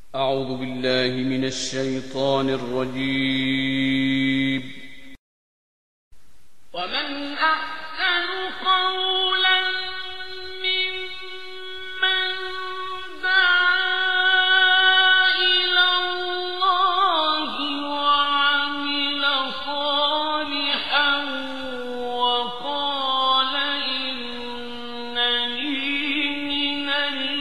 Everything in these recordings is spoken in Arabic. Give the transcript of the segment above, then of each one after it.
أعوذ بالله من الشيطان الرجيم. ومن أحسن قولا ممن دعا إلى الله وعمل صالحا وقال إنني من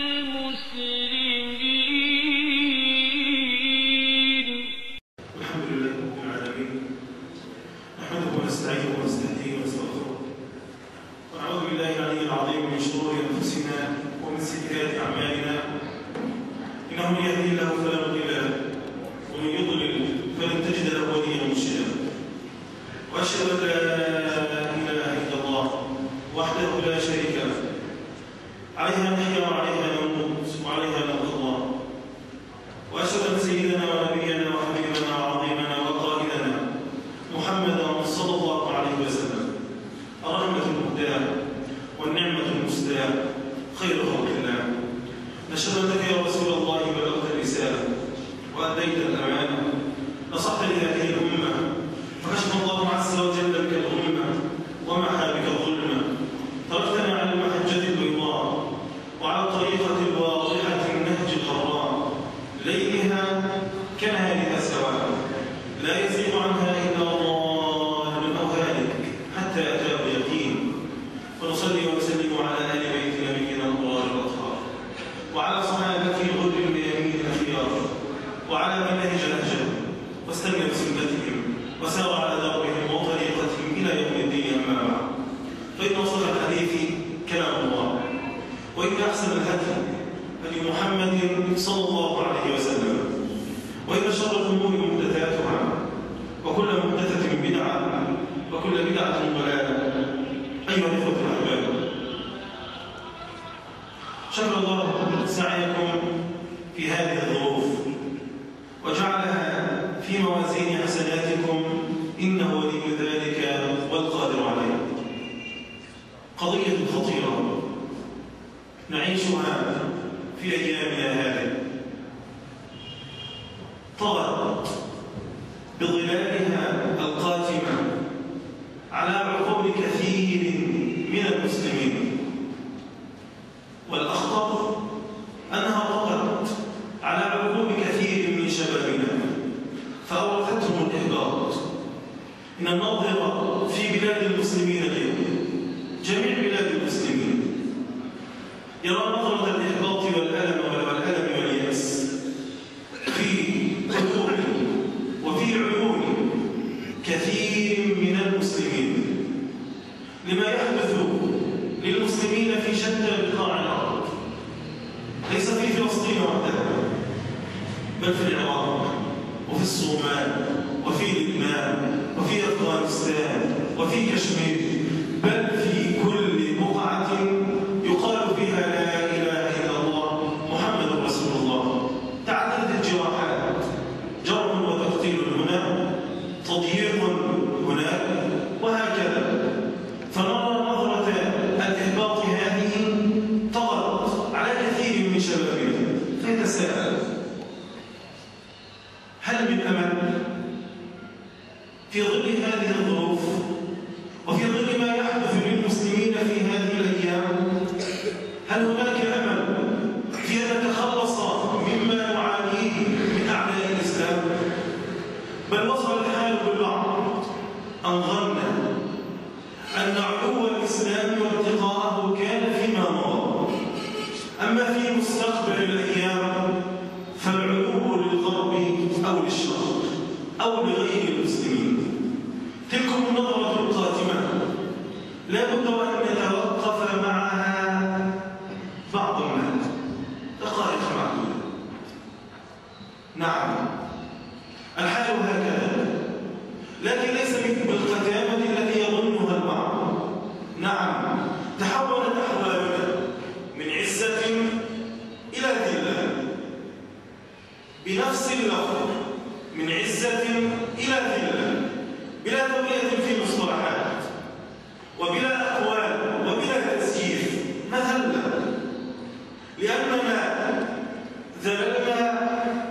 المسلمين. الحمد لله رب العالمين، نحمده ونستعينه ونستهديه ونستغفره، ونعوذ بالله العلي العظيم من شرور انفسنا ومن سيئات اعمالنا، انه من يهدي الله فلا مضل له ومن يضلل فلن تجد له وليا مرشدا، واشهد ان لا اله الا الله وحده لا شريك له، عليها نحيا وعليها نموت وعليها نلقى الله، واشهد ان سيدنا ونبينا وحبيبنا وعظيمنا وقائدنا محمدا صلى الله عليه وسلم الرحمه المهداه والنعمه المسداه خير خلق الله، نشهد انك يا رسول الله بلغت الرساله واديت الامانه، نصحت لهذه الامه فكشف الله عز وجل بك الغمه ومحى بك الظلمه، تركتنا على المحجه البيضاء وعلى الطريقه الواضحه النهج القراء، ليلها كنهارها سواء، لا يزيغ عنها إلا ضال أو هالك حتى أتاه اليقين، ونصلي ونسلم على آل بيت نبينا الأبرار الأطهار، وعلى صحابته الغر الميامين الأخيار، وعلى من نهج نهجهم واستنى بسنتهم وسار على دربهم وطريقتهم إلى يوم الدين، أما بعد، فإن أصدق الحديث كلام الله، وإن أحسن الهدي هدي محمد صلى الله عليه وسلم، وإن شر الأمور محدثاتها وكل محدثة بدعة وكل بدعة ضلالة. أيها الإخوة الأحباب، شكر الله سعيكم في هذه الظروف وجعلها في موازين حسناتكم، إنه ولي ذلك والقادر عليه. قضية خطيرة نعيشها في أيامنا هذه، طغت بظلالها القاتمة على عقول كثير من المسلمين، والأخطر أنها طغت على عقول كثير من شبابنا فأورثتهم الإحباط. إن الناظر في بلاد المسلمين اليوم، جميع بلاد المسلمين، يرى نظرة الإحباط والألم واليأس في قلوب وفي عيون كثير من المسلمين لما يحدث للمسلمين في شتى بقاع الأرض، ليس في فلسطين وحدها، بل في العراق وفي الصومال وفي لبنان وفي أفغانستان وفي كشمير، بل في كل بقعة يقال فيها لا إله إلا الله محمد رسول الله. تعددت الجراحات، جرح وتقتيل هنا، تضييق هناك، وهكذا. فنرى نظرة الإحباط هذه طغت على كثير من شبابنا، فيتساءل: هل من أمل في ظل هذه الظروف وفي ظل ما يحدث للمسلمين في هذه الأيام؟ هل هناك أمل في أن نتخلص مما نعانيه من أعداء الإسلام؟ بل وصل الحال بالبعض أن ظن أن علو الإسلام وارتقاءه كان فيما مضى، أما في مستقبل الأيام فالعلو للغرب أو للشرق أو لغير المسلمين. تلكم النظرة القاتمة لا بد وأن نتوقف معها بعض الناس دقائق معدودة. نعم، الحال هكذا، لكن ليس بالقتامة التي يظنها البعض. نعم، تحولت أحوالنا من عزة إلى ذلة بنفس اللفظ، من عزة إلى ذلة، بلا تولية في مصطلحات وبلا أقوال وبلا تسيير، مذلة، لأننا ذللنا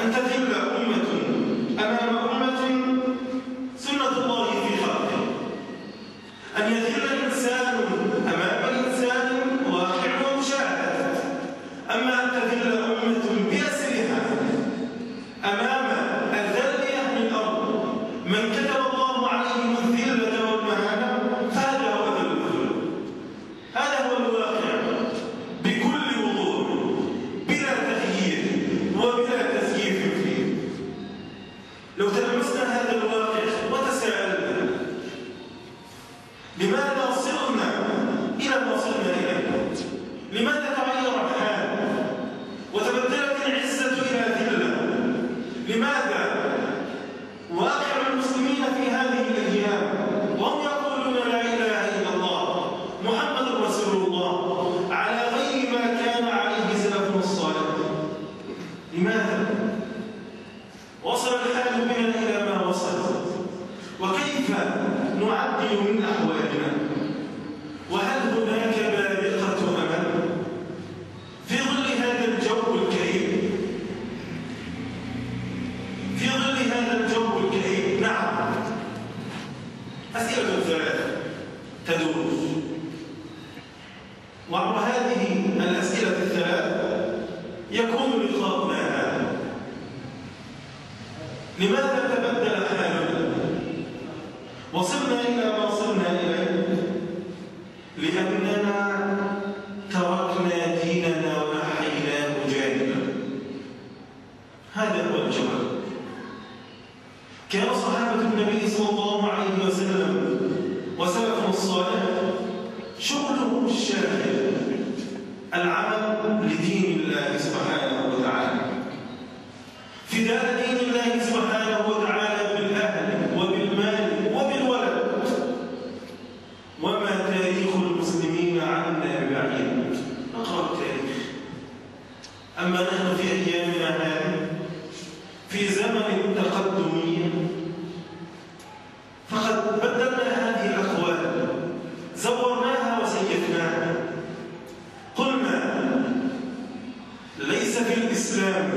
أن تذل أمة أمام أمة سنة الله في خلقه، أن يذل إنسان أمام إنسان واقع ومشاهد. أما أن تذل أمة بأسرها أمام الذل أهل الأرض من كتب الله عليهم الذلة والمهانة، فهذا هو ذل الذل، هذا هو الواقع بكل وضوح بلا تغيير وبلا تزييف فيه. لو تلمسنا هذا الواقع وتساءلنا لماذا صرنا إلى ما صرنا إليه؟ لماذا تغير الحال وتبدلت العزة إلى ذلة؟ لماذا واقع المسلمين في هذه الأيام وهم يقولون لا إله إلا الله محمد رسول الله على غير ما كان عليه سلفنا الصالح؟ لماذا وصل الحال بنا إلى ما وصل؟ وكيف نعدل من أحوالنا؟ وهل هناك بارقة أمل في ظل هذا الجو الكريم؟ في ظل هذا الجو الكريم نعم، أسئلة ثلاثة تدور، وعبر هذه الأسئلة الثلاثة يكون لقاؤنا هذا. لماذا تبدل حالنا وصلنا إلى ما صرنا إليه؟ لأننا تركنا ديننا ونحيناه جانبا. هذا هو الجواب. كان صحابة النبي صلى الله عليه وسلم وسلفنا الصالح شغلهم الشاغل العمل لدين الله سبحانه وتعالى، فداء دين الله سبحانه وتعالى بالأهل وبالمال وبالولد. وما تاريخ المسلمين عنا ببعيد، نقرأ التاريخ. أما نحن في أيامنا هذه في زمن التقدمية فقد بدلنا هذه الأقوال، زورناها وسيفناها. قلنا ليس في الإسلام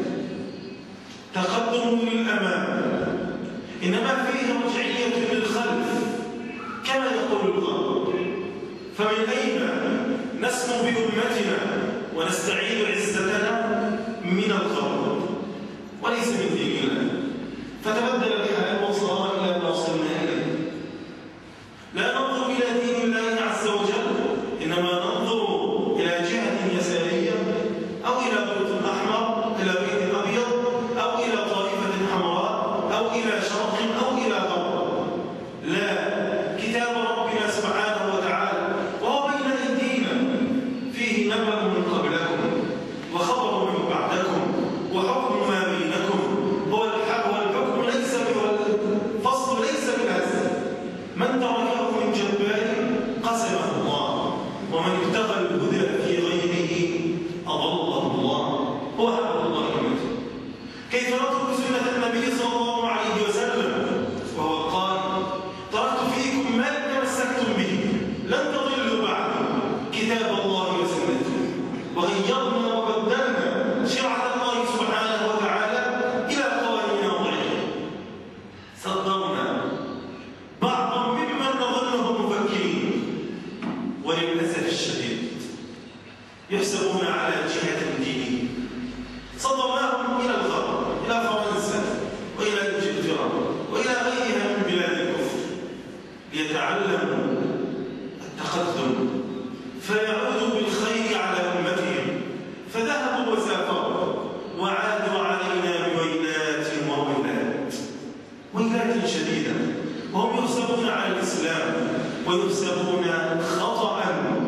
تقدم للأمام، إنما فيه رجعية للخلف كما يقول الغرب. فمن أين نسمو بأمتنا ونستعيد عزتنا؟ من الغرب وليس من دين الله. فتبدل الحال وصار إلى ما وصلنا إليه. لا ننظر إلى دين الله عز وجل، إنما ننظر إلى جهة يسارية أو إلى بيت أحمر، إلى بيت أبيض، أو إلى طائفة حمراء، أو إلى شرق أو إلى غرب. لا، كتاب ربنا سبحانه وتعالى وهو بين أيدينا فيه نبأ من قبلكم وخبر من بعدكم وحكم ما بينكم. هو الحكم ليس بالفصل، ليس بالهزل. من تركه من جبار قسمه الله، ومن ابتغى الهدى في غيره أضله الله. هو حق الله المتين. كيف نترك سنة النبي صلى الله عليه وسلم وهو قال: تركت فيكم ما تمسكتم به لن تضلوا بعد كتاب الله وسنته. وغيرنا وبدلنا شرعة الله سبحانه وتعالى إلى قوانين وضعية. صدرنا بعضا ممن نظنهم مفكرين وللأسف الشديد يحسبون على جهة دينية. صدرناهم إلى الغرب، إلى فرنسا وإلى إنجلترا وإلى غيرها من بلاد الكفر ليتعلموا التقدم فيعودوا بالخير على أمتهم. فذهبوا وسافروا وعادوا علينا بويلات وويلات، ويلات شديدة، وهم يحسبون على الإسلام ويحسبون خطأ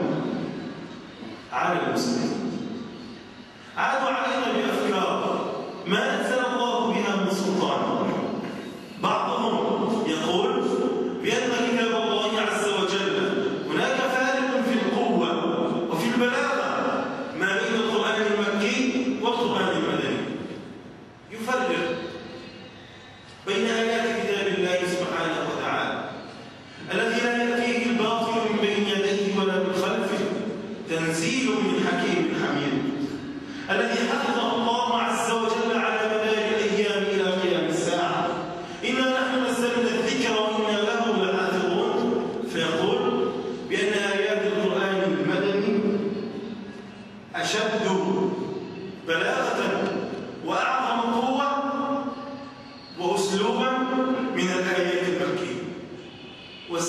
على المسلمين. عادوا علينا بأفكار ما أنزل الله بها من سلطان. بعضهم يقول بأن كتاب الله عز وجل هناك فارق في القوة وفي البلاغة ما بين القرآن المكي والقرآن المدني. يفرق بين آيات كتاب الله سبحانه وتعالى الذي لا يأتيه الباطل من بين يديه ولا من خلفه، تنزيل من حكيم حميد، الذي حفظه الله عز وجل على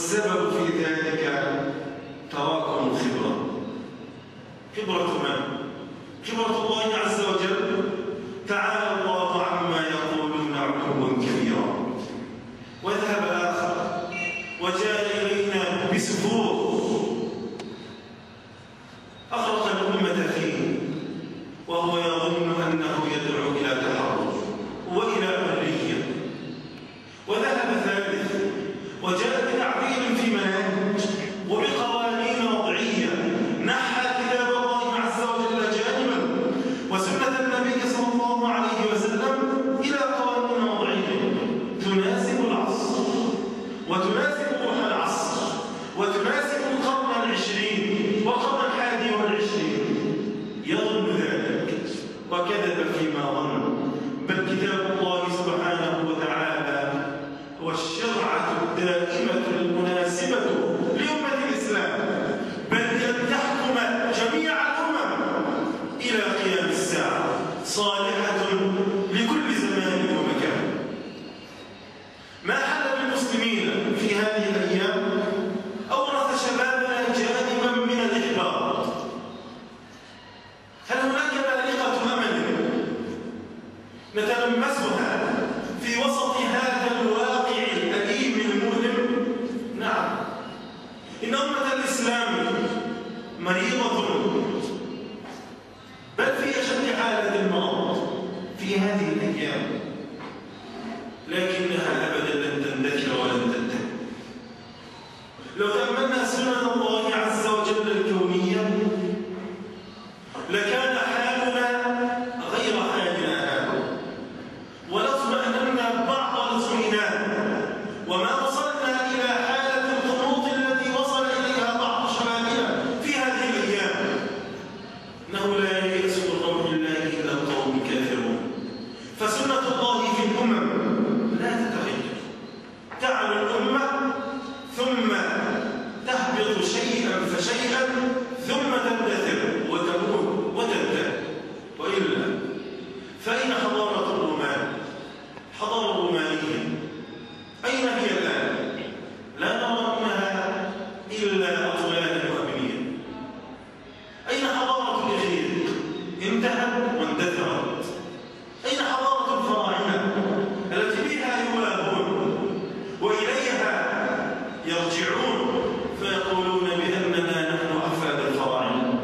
والسبب في ذلك تراكم الخبرة. خبرة من؟ خبرة الله عز وجل. تعالى الله عما يقولون علوا كبيرا. وذهب آخر وجاء إلينا بسفور أغرق الأمة فيه، وهو يظن أنه يدعو إلى تحرر وإلى حرية. وذهب ثالث وجاء بتعديل في مناهج وبقوانين وضعية، نحى كتاب الله عز وجل جانبا وسنة النبي صلى الله عليه وسلم إلى قوانين وضعية تناسب العصر وتناسب روح العصر وتناسب القرن العشرين والقرن الحادي والعشرين. يظن ذلك وكذب فيما ظن، بل كتاب الله سبحانه وتعالى هو الشرعة الدائمة المناسبة لأمة الإسلام، بل أن تحكم جميع الأمم إلى قيام الساعة، صالحة لكل زمان ومكان. ما حل بالمسلمين في هذه الأيام أورث شبابنا جانبا من الإحباط. هل هناك بارقة أمل نتلمسها في وسط هذا الواقع الأليم المؤلم؟ نعم، إن أمة الإسلام مريضة، بل في أشد حالة المرض في هذه الأيام، لكنها أبدا لن تندثر ولن تنتهي. لو تأملنا سنن الله عز وجل الكونية لكان حالنا غير حالنا هذا، ولطمأننا بعض الاطمئنان، وما وصلنا إلى حالة القنوط التي وصل إليها بعض شبابنا في هذه الأيام. إنه لا ييأس من روح الله إلا القوم الكافرون. فسنة الله في الأمم لا تتغير، تعلو الأمة ثم تهبط شيئا فشيئا ثم تندثر وتموت وتنتهي. وإلا فأين حضارة الرومان؟ حضارة الرومانية أين هي الآن؟ لا نرى منها إلا أطلالا وأبنية. أين حضارة الإغريق؟ انتهت واندثرت. أين حضارة الفراعنة التي بها يواهون وإليها يرجعون فيقولون بأننا نحن أحفاد الفراعنة؟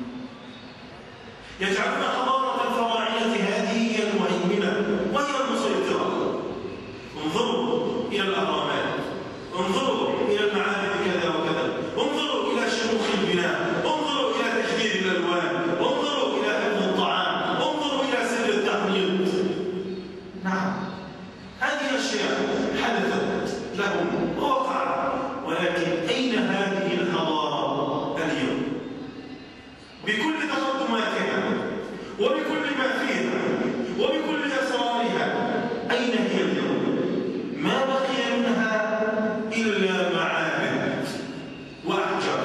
يجعلون حضارة الفراعنة هذه هي المهيمنة وهي المسيطرة. انظروا إلى الأهرامات، انظروا إلى المعابد كذا وكذا، انظروا إلى شموخ البناء، انظروا إلى تكبير الألوان، انظروا إلى حفظ الطعام، انظروا إلى سر التحنيط. نعم، هذه أشياء حدثت لهم ووقعت، ولكن أين هذه الحضارة اليوم بكل تقدماتها وبكل ما فيها وبكل أسرارها؟ أين هي اليوم؟ ما بقي منها إلا معابد وأحجار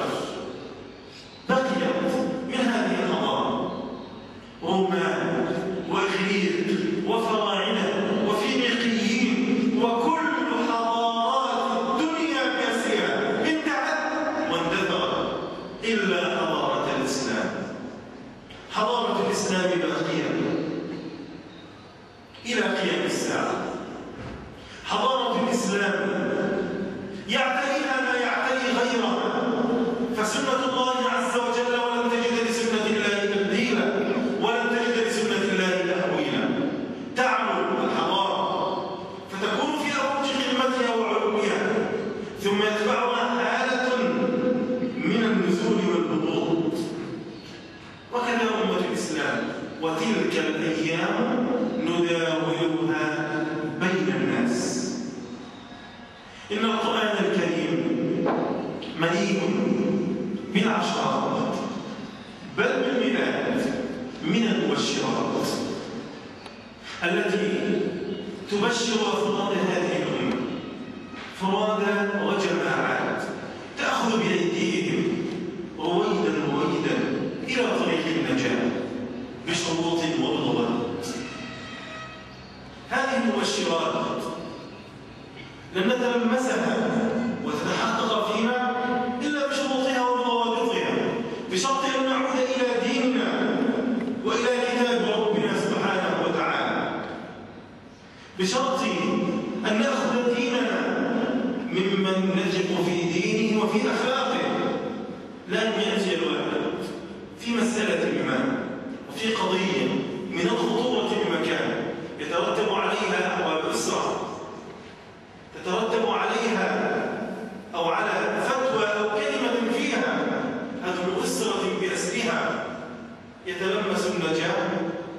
بقيت من هذه الحضارة. رومان وإغريق وفراعنة وفينيقيين وكل حضارات الدنيا بأسرها انتهت واندثرت إلا حضارة الإسلام. حضارة الإسلام باقية إلى قيام الساعة. حضارة الإسلام يعتريها ما يعتري غيرها، فسنة الله عز وجل ولن تجد لسنة الله تبديلا ولن تجد لسنة الله تحويلا. تعلو الحضارة فتكون في أوج قمتها وعلوها، ثم يتبعها حالة من النزول والهبوط. وكذا أمة الإسلام، وتلك الأيام نداولها بين الناس. إن القرآن الكريم مليء بالعشرات بل بالمئات من المبشرات التي تبشر أفراد هذه الأمة، فرادا وجماعات تأخذ بأيديهم رويدا رويدا إلى طريق النجاة بشروط وبضوابط. هذه المبشرات لم نتلمسها وتتحقق فينا إلا بشروطها وضوابطها، بشرط أن نعود إلى ديننا وإلى كتاب ربنا سبحانه وتعالى، بشرط أن نأخذ ديننا ممن نثق في دينه وفي أخلاقه، لا أن يأتي الواحد في مسألة ما وفي قضية من الخطورة بمكان يترتب عليها أبواب أسرة، تترتب عليها أو على فتوى أو كلمة فيها هدم أسرة بأسرها، يتلمس النجاة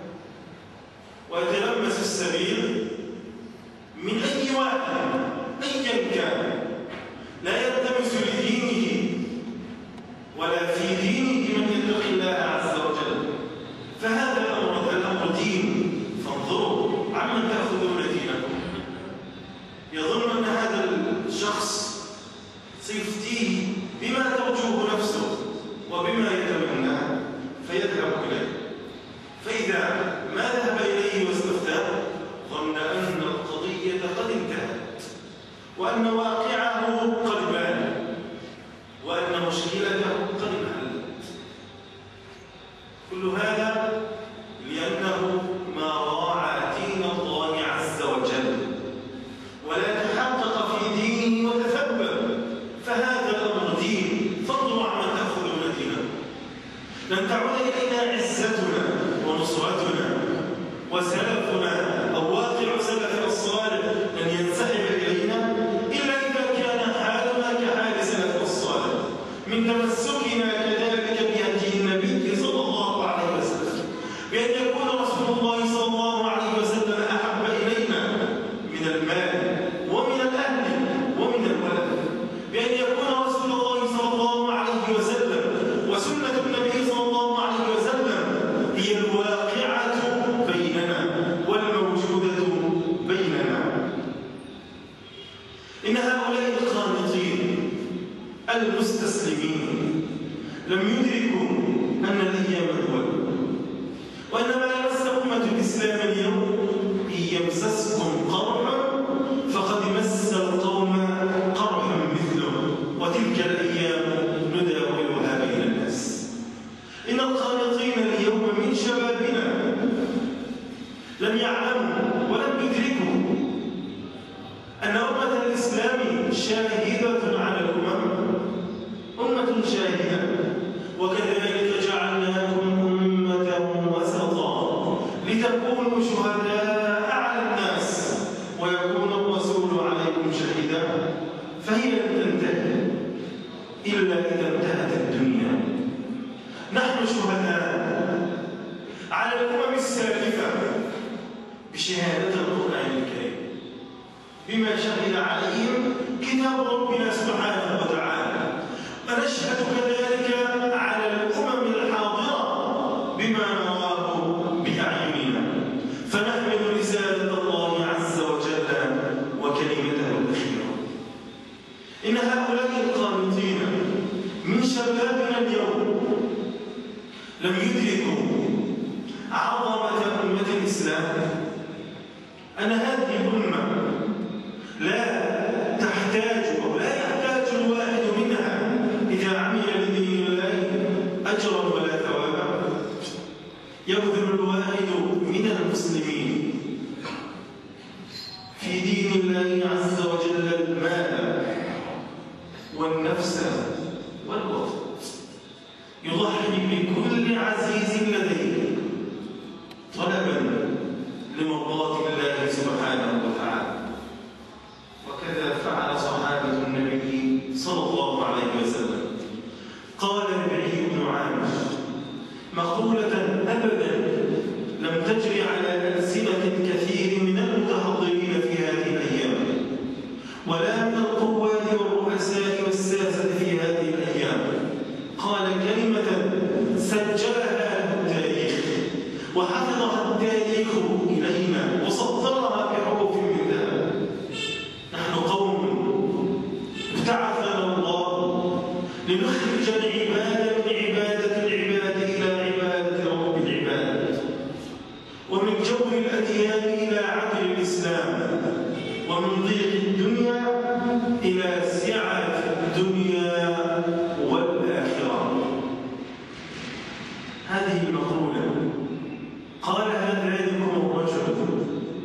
ويتلمس السبيل من أي واحد أيا كان لا يلتمس لدينه ولا في دينه من يتق الله عز وجل، فهذا الأمر دين، فانظروا عمن تأخذون دينكم. يظن أن هذا الشخص سيفتيه بما ترجوه نفسه وبما يتمناه فيذهب إليه، فإذا ما ذهب إليه واستفتاه ظن أن القضية قد انتهت وأن واقعه قد بان وأن مشكلته قد انحلت. كل هذا لأنه ما راعى دين الله عز وجل ولا تحقق في دينه وتثبت، فهذا الأمر دين، فانظروا عمن تأخذون دينكم. لن تعود إلينا عزتنا ونصرتنا وسلفنا أو واقع سلف الصالح لن ينسحب إلينا إلا إذا كان حالنا كحال سلف الصالح من تمسكنا كذلك بهدي النبي صلى الله عليه وسلم، بأن يكون رسول الله صلى الله عليه وسلم أحب إلينا من المال ومن الأهل ومن الولد، بأن يكون رسول الله صلى الله عليه وسلم وسنة النبي صلى الله عليه وسلم هي الواقعة بيننا والموجودة بيننا. إن هؤلاء القانطين المستسلمين لم يدركوا أن الأيام تولى، وأن ما يمس أمة الإسلام اليوم إن يمسسكم قرح فقد مس القوم قرح مثله، وتلك الأيام نداولها بين الناس. إن القانطين اليوم من شبابنا لم يعلموا ولم يدركوا أن أمة الإسلام شاهدة على الأمم، أمة شاهدة، وكذلك جعلناكم أمة وسطا لتكونوا شهداء على الناس ويكون الرسول عليكم شهيدا، فهي لن تنتهي إلا إذا انتهت الدنيا. نحن شهداء على الأمم السالفة بشهادة القرآن الكريم بما شهد عليهم كتاب ربنا سبحانه وتعالى، ونشهد كذلك على الأمم الحاضرة بما نراه بأعيننا، فنحمل رسالة الله عز وجل وكلمته الأخيرة. إن هؤلاء القانطين من شبابنا اليوم لم يدركوا عظمة أمة الإسلام، أن هذه الأمة لا تحتاج أو لا يحتاج الواحد منها إذا عمل لدين الله أجرا ولا ثوابا. يبذل الواحد من المسلمين في دين الله عز وجل المال والنفس والوقت، يضحي بكل عزيز لديه طلبا لمرضاة الله سبحانه وتعالى. وكذا فعل صحابة النبي صلى الله عليه وسلم. قال ربيع بن عامر مقولة أبدا لم تجري على ألسنة كثير من المتحضرين في هذه الأيام ولا من القواد والرؤساء والساسة في هذه الأيام. قال كلمة سجلها التاريخ وحفظها التاريخ إلينا وسطرها بحروف من ذهب. نحن قوم ابتعثنا الله لنخرج العباد من عبادة العباد إلى عبادة رب العباد، ومن جور الأديان إلى عدل الإسلام، ومن ضيق الدنيا إلى سعة الدنيا والآخرة. هذه المقولة قالها ذلكم الرجل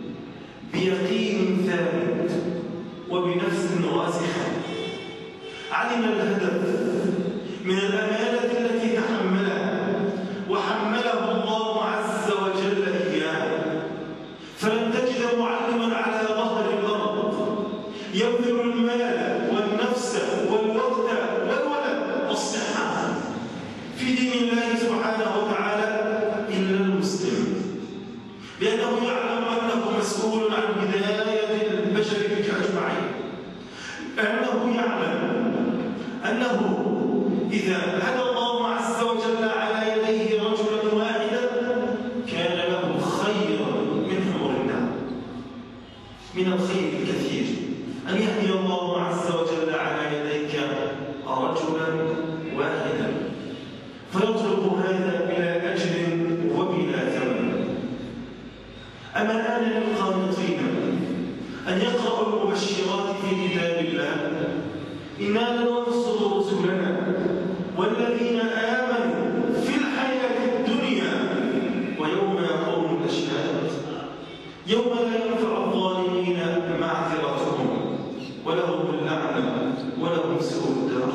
بيقين ثابت وبنفس راسخة، علم الهدف من الأمانة التي تحملها وحمله الله عز وجل إياه، فلن تجد معلما على ظهر الأرض يبذل المال والنفس والوقت والولد والصحة في دين الله سبحانه وتعالى إلا المسلم، لأنه يعلم أنه مسؤول عن هداية البشر أجمعين، لأنه يعلم أنه إذا هدى الله عز وجل على يديه رجلا واحدا كان له خيرا من حمر النعم، من الخير الكثير أن يهدي الله عز وجل على يديك رجلا واحدا فيطلب هذا بلا أجر وبلا ثمن. أما آن للقانطين أن يقرأوا المبشرات في كتاب الله: إنا لننصر رسلنا والذين آمنوا في الحياة الدنيا ويوم يقوم الأشهاد يوم لا ينفع الظالمين معذرتهم ولهم اللعنة ولهم سوء الدار.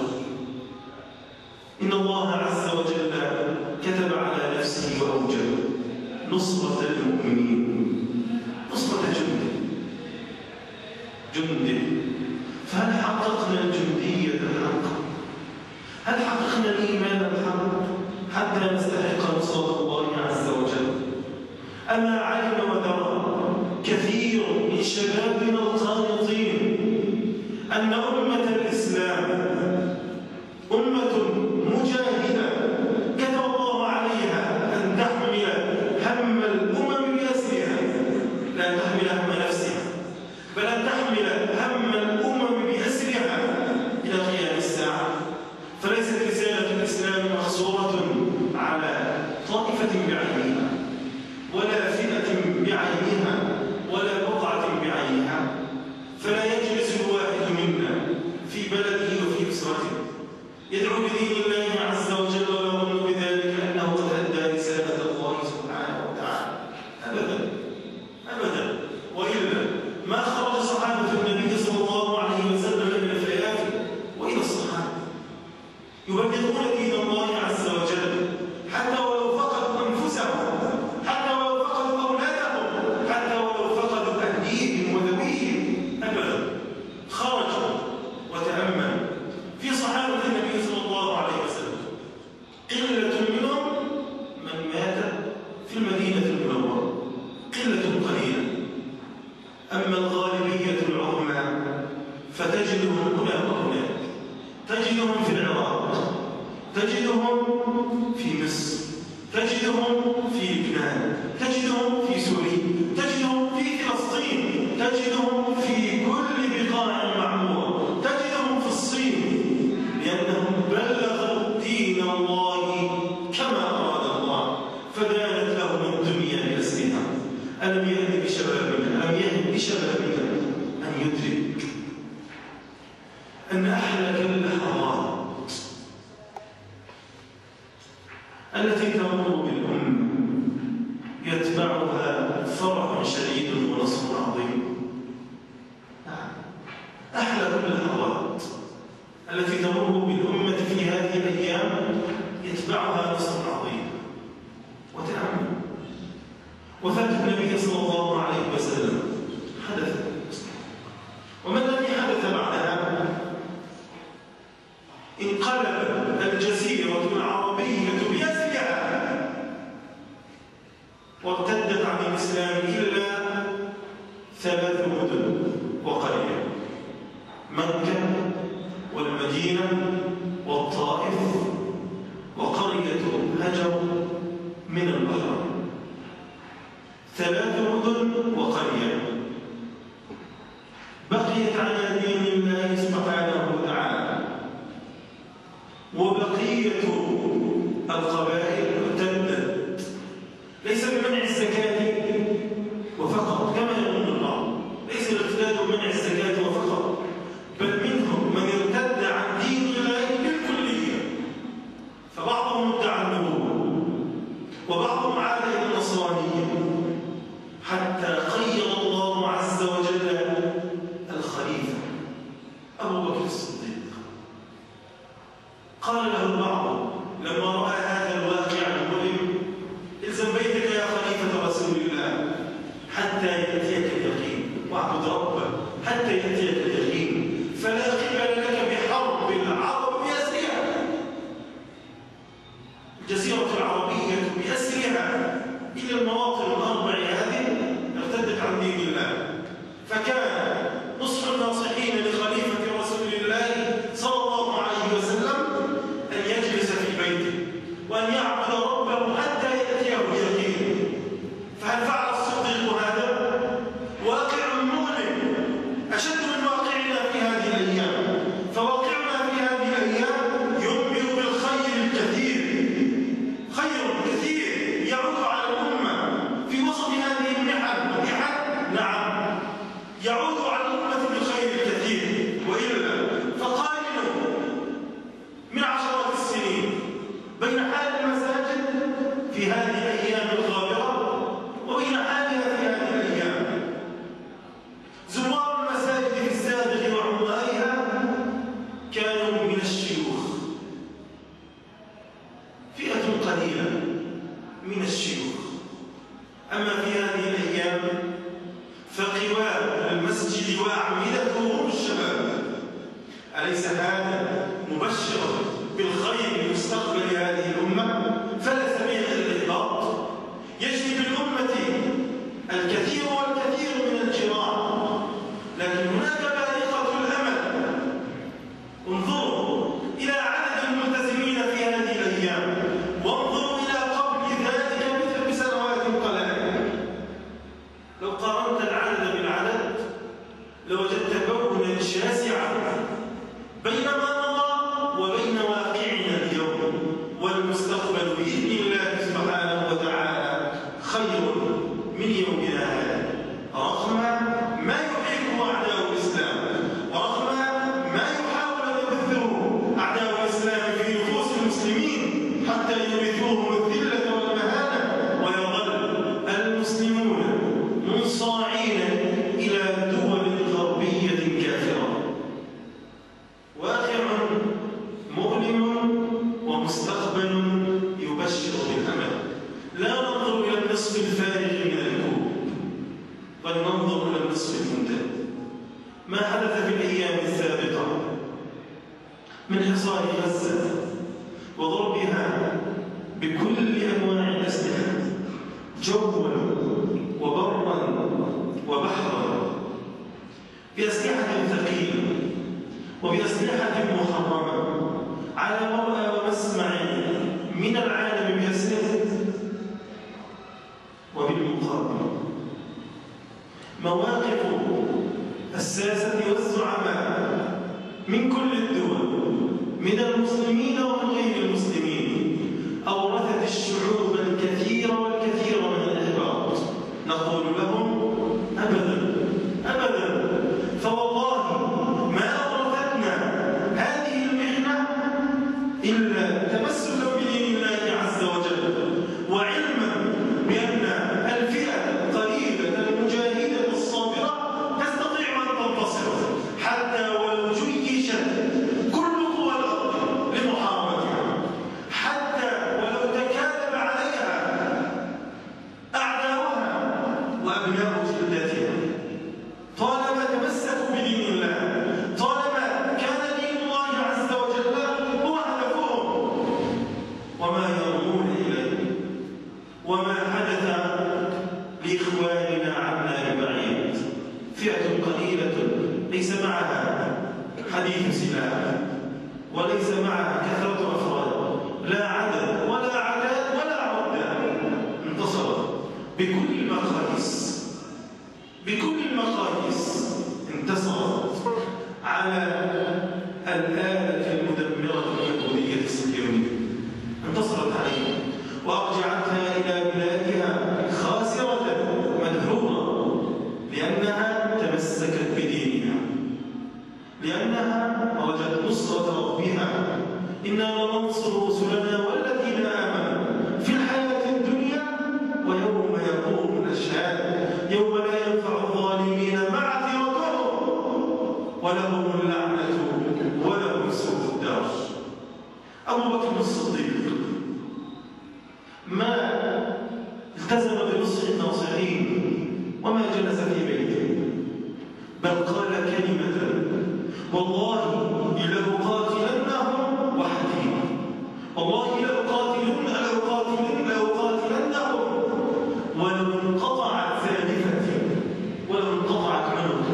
إن الله عز وجل كتب على نفسه وأوجب نصرة المؤمنين، نصرة جند. فهل حققنا الجندية الحق؟ هل حققنا الإيمان الحق حتى نستحق نصرة الله عز وجل؟ أما علم ودرى كثير من شبابنا القانطين أن أمة الإسلام أمة مجاهدة كتب الله عليها أن تحمل هم الأمم بأسرها، لا تحمل هم نفسها، بل أن تحمل هم الأمم بأسرها إلى قيام الساعة. فليست رسالة الإسلام مقصورة على طائفة بعينها ولا فئة بعينها ولا بقعة بعينها، فلا يجلس الواحد منا في بلده وفي أسرته يدعو بدين الله عز وجل ويظن بذلك أنه قد أدى رسالة الله سبحانه وتعالى. أبدا أبدا، وإلا ما خرج صحابة النبي صلى الله عليه وسلم من الفئات وإلى الصحابة يبلغون دين الله عز وجل حتى ولو فقدوا أنفسهم، حتى ولو فقدوا أولادهم، حتى ولو فقدوا أهليهم وذويهم. أبدا، خرجوا وتأملوا في صحابة النبي صلى الله عليه وسلم قلة منهم من مات في المدينة المنورة، قلة قليلة. أما الغالبية العظمى فتجدهم هنا وهناك، تجدهم في العراق، تجدهم في مصر، تجدهم في لبنان، تجدهم في سوريا، تجدهم في فلسطين، تجدهم في كل بقاع المعمورة، تجدهم في الصين، لأنهم بلغوا دين الله كما أراد الله فدانت لهم الدنيا بأسرها. ألم يهد بشبابنا أن يدرك أن أحلى اللحظات التي تمر بالأمة يتبعها فرح شديد ونصر عظيم. أحلى اللحظات التي تمر بالأمة في هذه الأيام يتبعها نصر عظيم. وتأمل وفاة النبي صلى الله عليه وسلم حدث، وما الذي حدث بعدها؟ انقلب الجزيرة العربية بأسرها وارتدت عن الإسلام إلا 3 مدن وقرية: مكة والمدينة والطائف وقرية هجر من البحر. 3 مدن وقرية بقيت على دين الله سبحانه وتعالى، وبقية القبائل ارتدت، ليس بمنع الزكاة وفقط كما يظن البعض، ليس الارتداد بمنع الزكاة وفقط، بل حتى يأتيك اليقين، واعبد ربك حتى يأتيك اليقين، فلا قبل لك بحرب العرب بأسرها. الجزيرة العربية بأسرها إلى المواطن الأربع هذه ارتدت عن دين الله، فكان نصح الناصحين لخليفة رسول الله صلى الله عليه وسلم أن يجلس في بيته وأن يعبد ربه حتى يأتيه اليقين. فهل فعل الصديق هذا؟ واقع مؤلم أشد من واقعنا في هذه الأيام، فواقعنا في هذه الأيام ينبئ بالخير الكثير، خير كثير يعود على الأمة في وسط هذه المحن. نعم، يعود على الأمة بالخير الكثير، وإلا فقارنوا من عشرات السنين بين حال المساجد في هذه الأيام الغابرة وبين حالها في هذه الأيام. زوار المساجد في السابق وعمائها كانوا من الشيوخ، فئة قليلة من الشيوخ. أما في هذه الأيام فقوام المسجد وأعمدته هم الشباب. أليس هذا مبشرا بالخير لمستقبل هذه الأمة؟ فلا سبيل إلى الإحباط. يجري بالأمة الكثير والكثير من الجراح، لكن هناك بارقة الأمل. انظروا إلى عدد الملتزمين في هذه الأيام، وانظروا إلى قبل ذلك بسنوات قلائل. لو قارنت العدد بالعدد لوجدت بونا شاسعا بين ما مضى وبين واقعنا اليوم. والمستقبل بإذن الله سبحانه وتعالى خير من يومنا هذا، رغم ما يحيله أعداء الإسلام، ورغم ما يحاول أن يبثه أعداء الإسلام في نفوس المسلمين حتى يورثوهم الذلة والمهانة، ويظل المسلمون منصاعين إلى دول غربية كافرة. واقع مؤلم ومستقبل يبشر بالأمل. لا ننظر إلى النصف الفارغ من الكوب، بل ننظر إلى النصف الممتد. ما حدث في الأيام السابقة من حصار غزة وضربها بكل أنواع الأسلحة، جوا وبرا وبحرا، بأسلحة ثقيلة وبأسلحة محرمة على مرأى ومسمع من العالم بأسره. وبالمقابل مواقف الساسة والزعماء من كل الدول، من المسلمين ومن غير المسلمين، أورثت الشعوب الكثير والكثير من الإحباط. نقول لهم أبدا أبدا، فوالله ما أورثتنا هذه المحنة إلا تمسكا بدين الله عز وجل، وعلما بأن الفئة القليلة المجاهدة الصابرة تستطيع أن تنتصر حتى ولو جيشت كل قوى الأرض لمحاربتها، حتى ولو تكالب عليها أعداؤها وأبناء جلدتها. طالما تمسكوا بدين الله، طالما كان دين الله عز وجل هو هدفهم وما يرمون إليه. وما حدث لإخواننا عنا بعيد، فئة قليلة ليس معها حديث سلاح، وليس معها كثرة أفراد، لا عدد ولا عداد ولا عداد، انتصرت بكل المقاييس، بكل المقاييس انتصرت على الآلة المدمرة اليهودية الصهيونية، انتصرت عليها وأرجعتها إلى بلادها خاسرة مدحورة، لأنها تمسكت بدينها، لأنها رجت نصرة ربها. إنا لننصر رسلنا والذين آمنوا في الحياة الدنيا ويوم يقوم الأشهاد، يوم لا ينفع الظالمين معذرتهم ولهم اللعنة ولهم سوء الدار. أبو بكر الصديق ما التزم بنصح الناصحين وما جلس في بيته، بل قال كلمة: والله لأقاتلنهم وحدي، والله لأقاتلنهم ولو انقطعت ثالثتي، ولو انقطعت عنقي.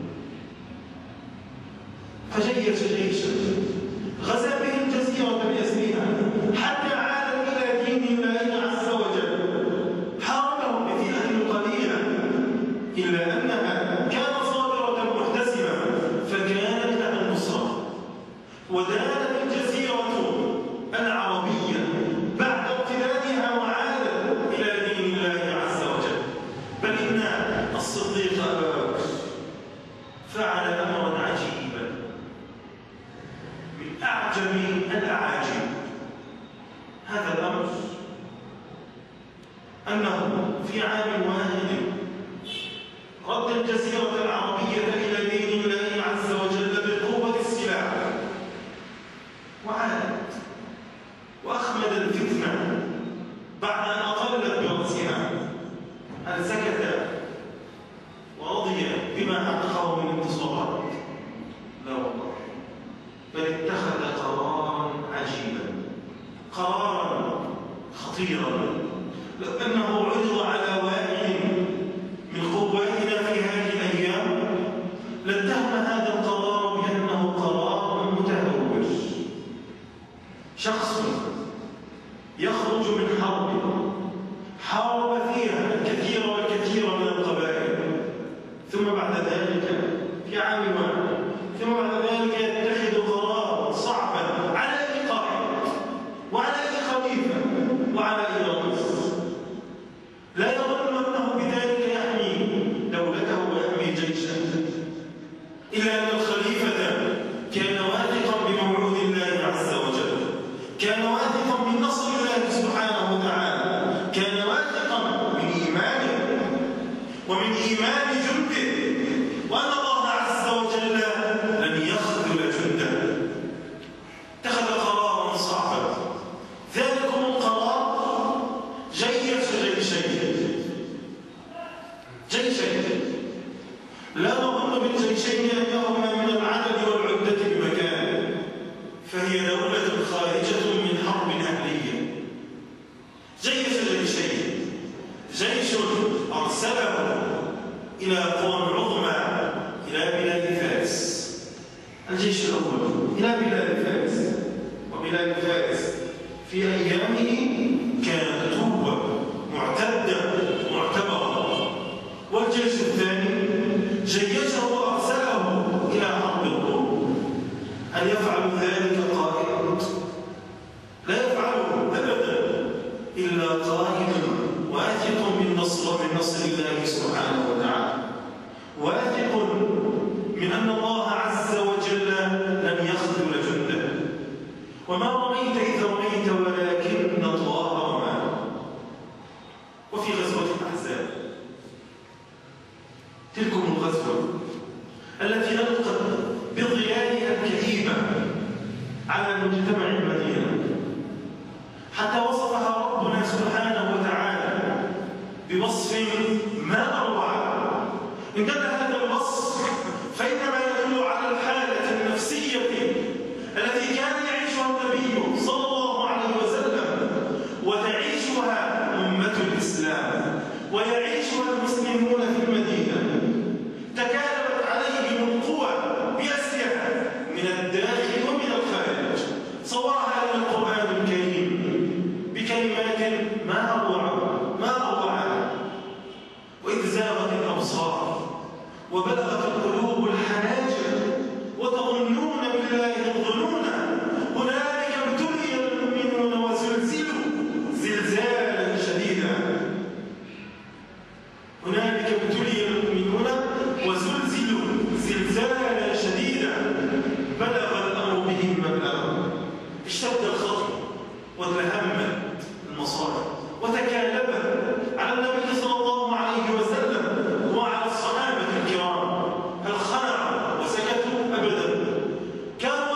فجيش جيشا غزا به الجزيرة بأسرها حتى عاد إلى دين الله عز وجل. حاربهم بفئة قليلة إلا أنها كانت صابرة محتسبة فكانت لها النصرة. ودانت الجزيرة العربية بعد ارتدادها وعادت إلى دين الله عز وجل. بل إن الصديق أبا بكر فعل أمرا عجيبا من أعجب الأعاجيب. هذا الأمر أنه في عام واحد رد الجزيرة العربية إلى دين الله عز وجل بقوة السلاح، وعادت وأخمد الفتنة بعد أن أطلت برأسها. هل سكت ورضي بما حققه من انتصارات؟ لا والله، بل اتخذ قرارا عجيبا، قرارا خطيرا. لو أنه عرض على واحد من قواتنا في هذه الأيام لاتهم هذا القرار بأنه قرار متهور. شخص يخرج من حرب حارب فيها الكثير والكثير من القبائل، ثم بعد ذلك في عام واحد ثم بعد ذلك يتخذ قرارا صعبا على أي قائد وعلى أي خليفة وعلى أي رئيس، لا يظن أنه بذلك يحمي دولته ويحمي جيشه، إلا أن الخليفة كان واثقا بموعود الله عز وجل، كان واثقا من نصر الله سبحانه وتعالى، كان واثقا من إيمانه ومن إيمان جنده، وأن الله عز وجل لن يخذل جنده. اتخذ قرارا صعبا، ذلكم القرار جيشين لا نظن بالجيشين أنهما من العدد والعدة بمكان، فهي دولة خارجة من حرب أهلية. جيشين، جيش أرسله إلى قوى عظمى إلى بلاد فارس. الجيش الأول إلى بلاد فارس، وبلاد فارس في أيامه كانت قوة معتدة معتبرة. والجيش الثاني جيشه وأرسله إلى حرب الروم. هل يفعل ذلك قائد؟ لا يفعله أبدا إلا قائد واثق من نصر الله سبحانه وتعالى، واثق من أن الله عز وجل لن يخذل جنده. وما رميت إذ رميت ولكن الله رمى. وفي غزوة الأحزاب، تلكم الغزوة التي ألقت بضيائها الكئيبة على مجتمع المدينة، حتى وصفها ربنا سبحانه وتعالى بوصف ما أروع. إن كان هذا الوصف فإنما يدل على الحالة النفسية التي كان يعيشها النبي صلى الله عليه وسلم وتعيشها أمة الإسلام ويعيشها المسلمون في المدينة. تكالبت عليهم القوى بأسرها من الداخل ومن الخارج. صورها لنا القرآن الكريم بكلمات ما أروعها. وإذ زاغت الأبصار وبلغت القلوب الحناجر وتظنون بالله الظنون هنالك ابتلي المؤمنون وزلزلوا زلزالا شديدا. هنالك ابتلي المؤمنون وزلزلوا زلزالا شديدا بلغ الأمر بهم مبلغا. اشتد الخطر وتهمت المصائب وتكالبت على النبي صلى الله عليه وسلم وعلى الصحابة الكرام. هل خنعوا وسكتوا؟ أبدا. كانوا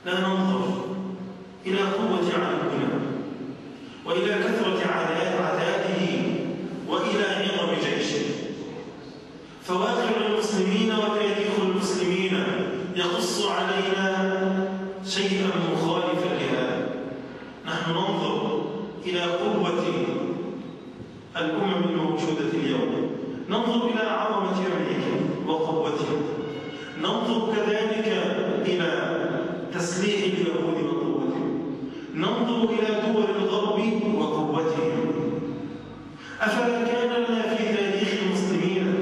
لا ننظر إلى قوة عدونا وإلى كثرة عداده وإلى عظم جيشه، فواقع المسلمين وتاريخ المسلمين يقص علينا شيئا مخالفا لهذا. نحن ننظر إلى قوة الأمم الموجودة اليوم، ننظر إلى عظمة أمريكا وقوتها، ننظر كذلك إلى تسليح اليهود وقوتهم، ننظر إلى دول الغرب وقوتهم. أفلا كان لنا في تاريخ المسلمين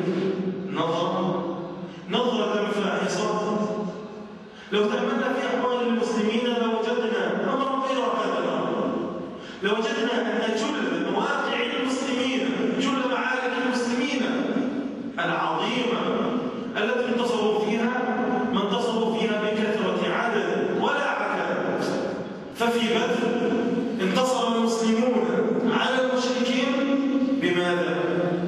نظرة فاحصة؟ لو تأملنا في أحوال المسلمين لوجدنا أمرا غير هذا الأمر، لوجدنا أن جل مواقع المسلمين، جل معارك المسلمين العظيمة التي انتصروا فيها ما انتصروا فيها بكثرة عدد ولا عتاد. ففي بدر انتصر المسلمون على المشركين بماذا؟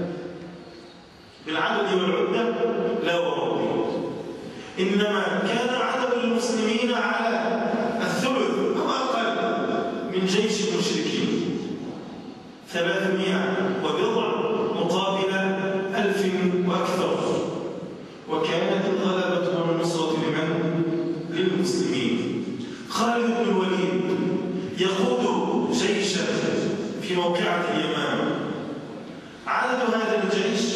بالعدد والعدة؟ لا وربي، إنما كان عدد المسلمين على الثلث أو أقل من جيش المشركين، 300 وبضع مقابل 1000 وأكثر، وكانت الغلبة والنصرة لمن؟ للمسلمين. خالد بن الوليد يقود جيشا في موقعة اليمامة، عدد هذا الجيش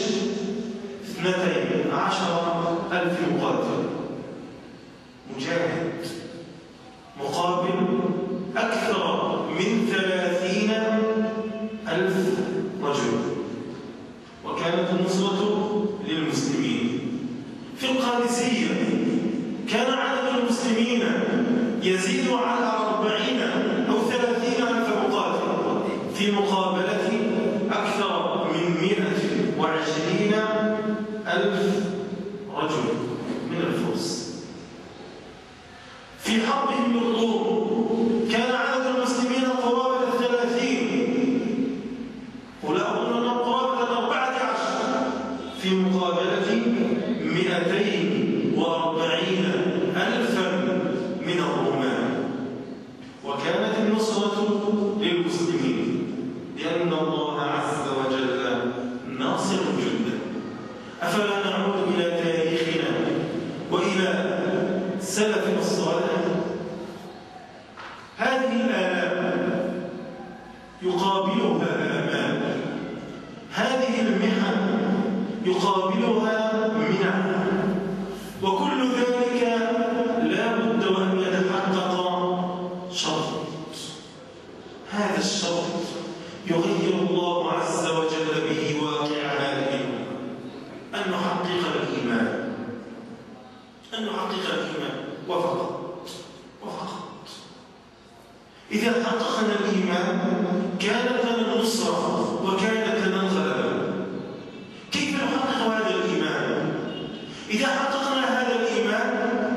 12,000 مقاتل مجاهد مقابل أكثر من 30,000 رجل، وكانت النصرة للمسلمين. في القادسية كان عدد المسلمين يزيد على 40 أو 30,000 مقاتل في مقابلة أكثر من 120,000 رجل من الفرس. في حربهم بالروم كان عدد المسلمين قرابة 30 ولا أظن قرابة 14 في مقابلة 240,000 من الرومان، وكانت النصرة للمسلمين لأن الله عز وجل ناصر جنده. أفلا نعود إلى تاريخنا وإلى سلفنا الصالح؟ هذه الآلام يقابلها آمال، هذه المحن يقابلها منع، وكل ذلك لا بد وأن يتحقق شرط. هذا الشرط يغير الله عز وجل به واقع هذه الأمة، أن نحقق الإيمان، أن نحقق الإيمان وفقط. إذا حققنا الإيمان كانت لنا النصرة وكانت لنا الغلبة. كيف نحقق هذا الإيمان؟ إذا حققنا هذا الإيمان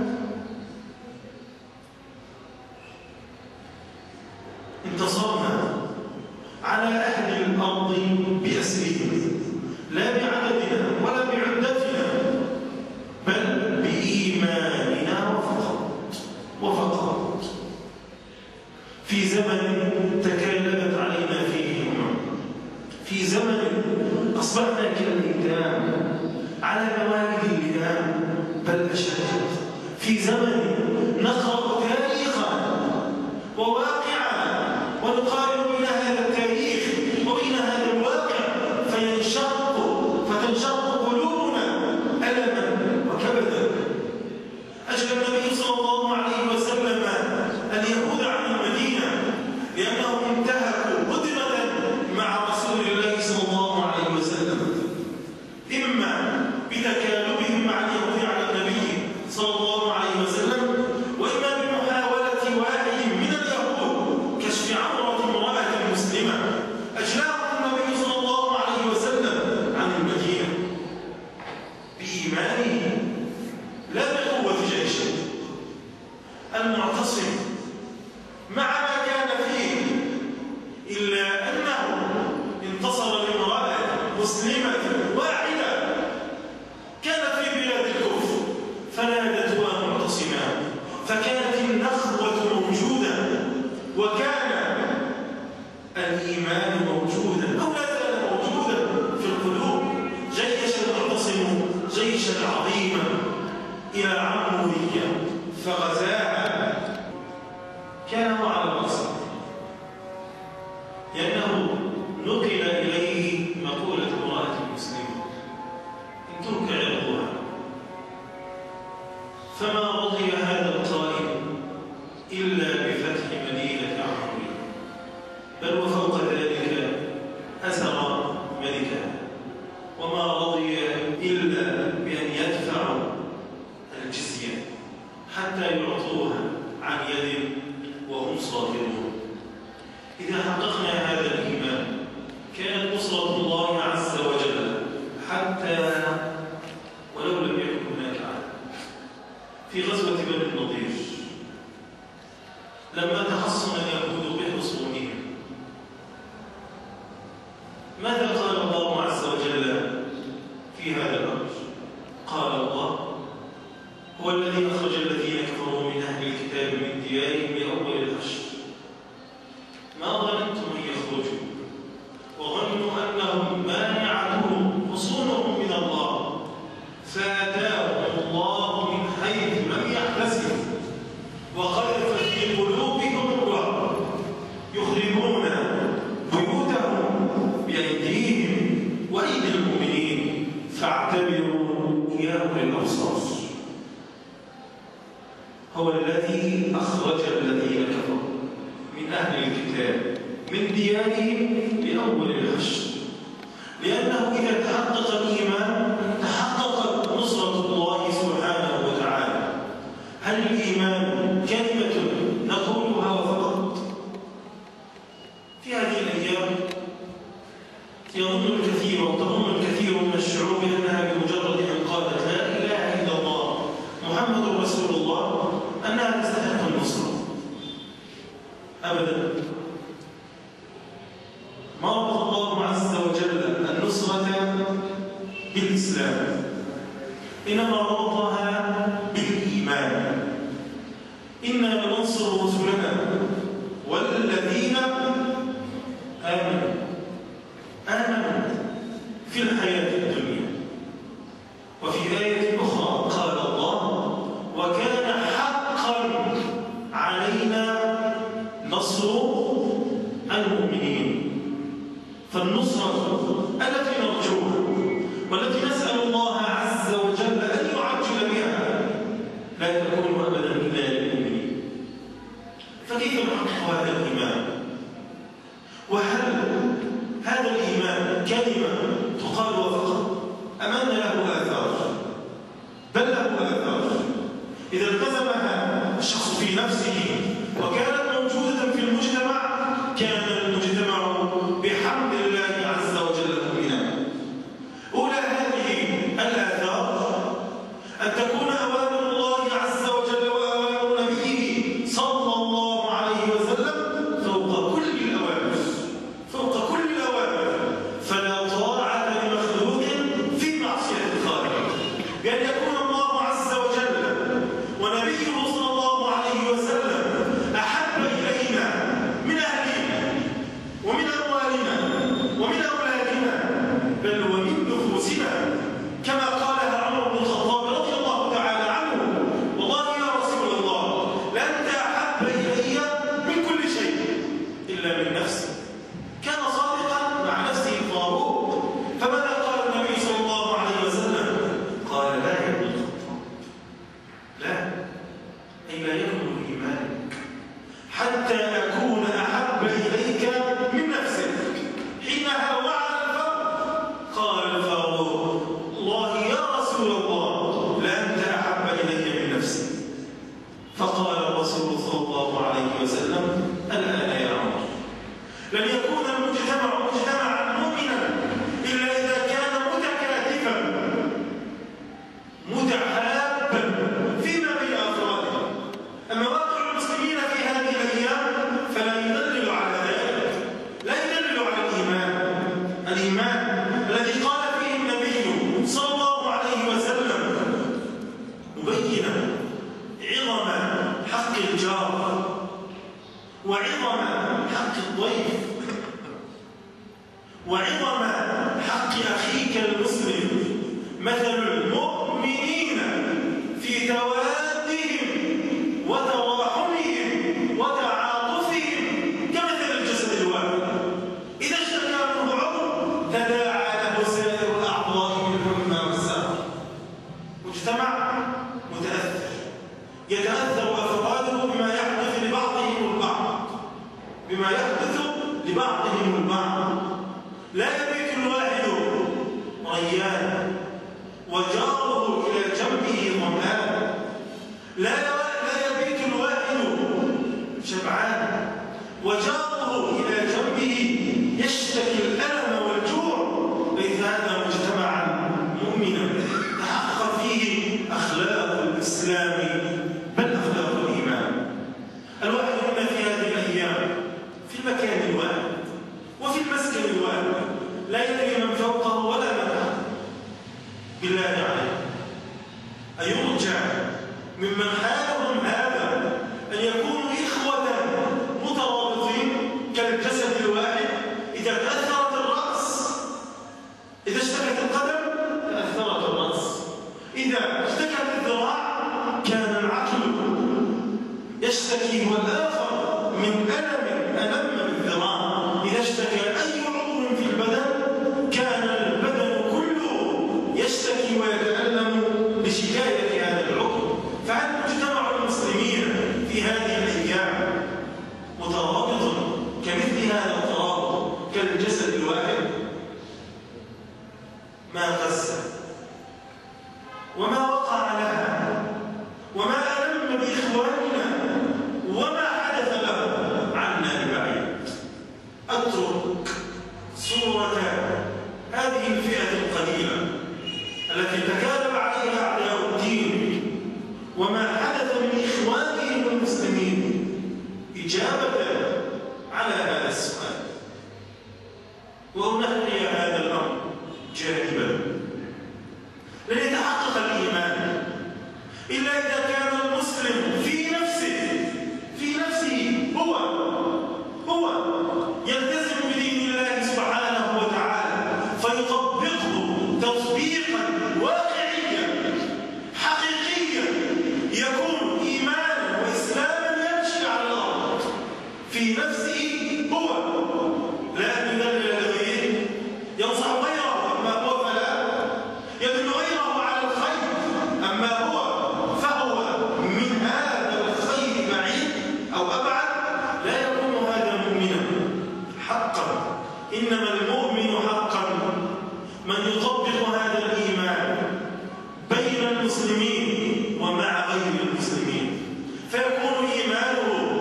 انتصرنا على أهل الأرض بأسرهم، لا بعددنا ولا بعدتنا، بل بإيماننا وفقط. في زمن تكالبت علينا فيه الأمم، في زمن أصبحنا كالأيتام على موالد اللئام بل أشد، في زمن نقرأ تاريخا وواقعا ونقارن بين هذا التاريخ وبين هذا الواقع فتنشق قلوبنا ألما وكبدا. أجل النبي صلى الله عليه وسلم اليهود عن المدينة لأنهم انتهكوا قدرة مع رسول الله صلى الله عليه وسلم، إما بتكالبهم مع اليهود على النبي صلى الله عليه وسلم، وإما بمحاولة واحد من اليهود كشف عورة امرأة مسلمة أجلاهم النبي صلى الله عليه وسلم عن المدينة بإيمانه لا بقوة جيشه. المعتصم مع ما كان فيه إلا أنه انتصر لامرأة مسلمة واحدة كانت في بلاد الكفر فنادتها معتصما، فكانت النخوة موجودة وكان الإيمان موجودا أو لا زال موجودا في القلوب، جيش المعتصم جيشا عظيما إلى عمورية فغزاها، كان على الرأس لأنه نقل إليه مقولة امرأة مسلمة إن ترك عرضها، فما رضي هذا القائد إلا بفتح مدينة عمورية، بل وفوق ذلك أسر ملكها، وما رضي إلا بأن يدفعوا الجزية حتى يعطوها عن يد وهم صاغرون. إذا حققنا هذا الإيمان كانت نصرة الله عز وجل حتى ولو لم يكن هناك عدل. في غزوة بني النضير لما تحصن اليهود بحصونهم ماذا قال الله عز وجل في هذا الأمر؟ قال الله: هو الذي أخرج الذين كفروا من أهل الكتاب من ديارهم لأول الحشر ما ظننتم أن يخرجوا وظنوا أنهم مانعتهم حصونهم من الله فأتاهم الله من حيث لم يحتسبوا وقذف في قلوبهم الرعب يخربون بيوتهم بأيديهم وأيدي المؤمنين فاعتبروا يا أولي الأبصار. هو الذي أخرج الذين كفروا من أهل الكتاب من ديارهم لأول الحشر، لأنه إذا تحقق الإيمان تحققت نصرة الله سبحانه وتعالى. هل الإيمان كلمة نقولها وفقط؟ في هذه الأيام يظن الكثير وتظن الكثير من الشعوب أنها بمجرد أن قالت لا إله إلا الله محمد رسول الله أنها تستحق النصرة. أبدا، ما ربط الله عز وجل النصرة بالإسلام، إنما ربطها بالإيمان. إنا لننصر رسلنا والذين آمنوا في الحياة الدنيا. وفي آية أخرى قال الله: وكان حقا علينا نصر المؤمنين. فالنصرة التي نرجوها والتي نسأل الله عز وجل أن يعجل بها لا تكون أبدا إلا للمؤمنين. فكيف نحقق هذا الإيمان؟ وهل هذا الإيمان كلمة تقال وفقط أم أن له آثار؟ بل له آثار. إذا التزمها الشخص في نفسه وكانت موجودة في المجتمع كان المجتمع بحمد الله عز وجل مؤمنا. أولى هذه الآثار أن تكون أوامر الله عز وجل وأوامر نبيه صلى الله عليه وسلم فوق كل الأوامر، فوق كل الأوامر. فلا طاعة لمخلوق في معصية الخالق، بأن يكون الله عز وجل ونبيه صلى الله عليه وسلم أحب إلينا من أهلنا ومن أموالنا ومن أولادنا بل ومن نفوسنا، كما قالها عمر بن الخطاب رضي الله تعالى عنه: والله يا رسول الله لأنت أحب إلي من كل شيء إلا من نفسي. كان صادقا مع نفسه الفاروق. فماذا قال النبي صلى الله عليه وسلم؟ قال: لا يا ابن الخطاب، لا، أي لا يكمل إيمانك حتى أكون أحب إليك من نفسك. حينها وعى الفرق قال الفاروق: الله يا رسول الله لأنت أحب إلي من نفسي. فقال الرسول صلى الله عليه وسلم: الآن يا عمر، لن يكون المجتمع مجتمعا مؤمنا إلا إذا كان متكاتفا متحابا فيما بين أفراده. أما واقع المسلمين في هذه الأيام فلا يدلل على ذلك، لا يدلل على الإيمان الذي قال فيه النبي صلى الله عليه وسلم مبينا عظم حق الجار وعظم حق الضيف وعظم حق أخيك المسلم. مثل المؤمنين في توادهم وتراحمهم وتعاطفهم كمثل الجسد الواحد إذا اشتكى منه عضو تداعى له سائر الأعضاء بالحمى والسهر. مجتمع متأثر يتأثر أفراده بما يحدث لبعضهم البعض لا يبيت الواحد ريان وجاره إلى جنبه ظمآن، لا يبيت الواحد شبعان وجاره إلى جنبه يشتكي الألم والجوع. ليس هذا مجتمعا مؤمنا تحقق فيه أخلاق الإسلام بل أخلاق الإيمان. الواحد منا في هذه الأيام في المكان الواحد وفي المسكن الواحد لا يدري من فوقه ولا من تحته. بالله عليه أيرجى ممن حالهم هذا أن يكونوا إخوة مترابطين كالجسد الواحد؟ إذا تأثرت الرأس، إذا اشتكت القدم تأثرت الرأس، إذا اشتكت الذراع كان العقل يشتكي والآخر من ألم بالذراع. إذا اشتكى أي عضو في البدن كان البدن كله يشتكي ويتألم بشكاية هذا العضو. فهل مجتمع المسلمين في هذه الأيام مترابط كمثل هذا الترابط كالجسد الواحد؟ ما قسى وما وقع لها وما ألم بإخواننا وما حدث له عنا ببعيد. أترك صورة هذه الفئة القليلة التي تكالب عليها أعداء الدين وما حدث من إخوانهم المسلمين إجابة على هذا السؤال، وأنحي هذا الأمر جانبا. لن يتحقق الإيمان إلا إذا كان المسلم في نفسه هو يلتزم بدين الله سبحانه وتعالى فيطبقه تطبيقا واقعيا حقيقيا يكون إيمانا وإسلاما يمشي على الأرض في نفسه هو، لا أن يدلل لغيره ينصح غيره أما هو فلا، يدل غيره على الخير أما هو فهو من هذا الخير بعيد أو أبعد. لا يكون هذا مؤمنا حقا. إنما المؤمن حقا من يطبق هذا الإيمان بين المسلمين ومع غير المسلمين، فيكون إيمانه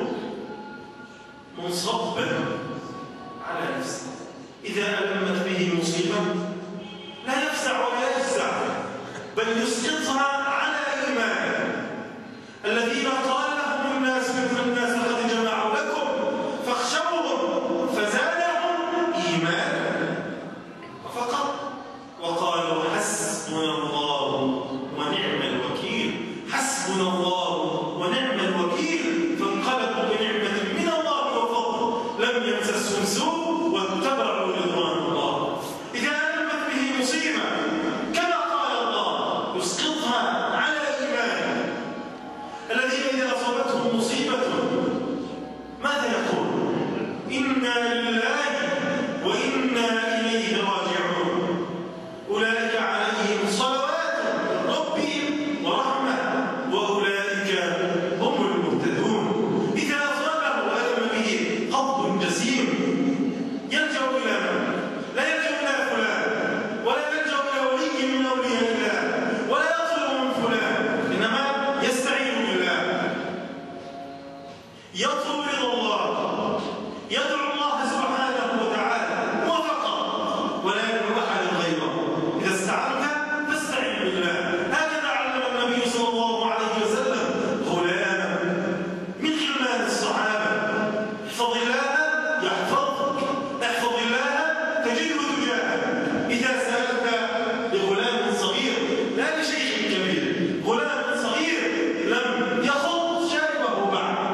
منصبا على نفسه. إذا ألمت به مصيبة لا يفزع ولا يجزع بل يسقطها على إيمانه. الذين قال لهم الناس مثل الناس لقد جمعوا لكم فاخشوهم فزادهم إيمانا فقط وقالوا حسبنا الله ونعم الوكيل. حسبنا الله ونعم الوكيل فانقلبوا بنعمة من الله وفضل لم يمسسهم سوء واتبعوا رضوان الله. إذا ألمت به مصيبة كما قال الله يسقطها على إيمانه. الذين إذا أصابتهم مصيبة ماذا يقول؟ إنا لله وإنا إليه راجعون. أولئك عليهم صلوات من ربهم ورحمة وأولئك هم المهتدون. إذا أصابه ألم به قبض جسيم يلجأ إلى من؟ لا يلجأ إلى فلان ولا يلجأ إلى ولي من أولياء الله ولا يطلب من فلان، إنما يستعين بالله، يطلب رضا الله، يدعو الله سبحانه وتعالى وفقط ولا يدعو أحد غيره. إذا استعنت فاستعن بالله. هكذا علم النبي صلى الله عليه وسلم غلاما من خلال الصحابة: احفظ الله يحفظك، احفظ الله تجده تجاهك. إذا سألت لغلام صغير لا لشيخ كبير، غلام صغير لم يخض شاربه بعد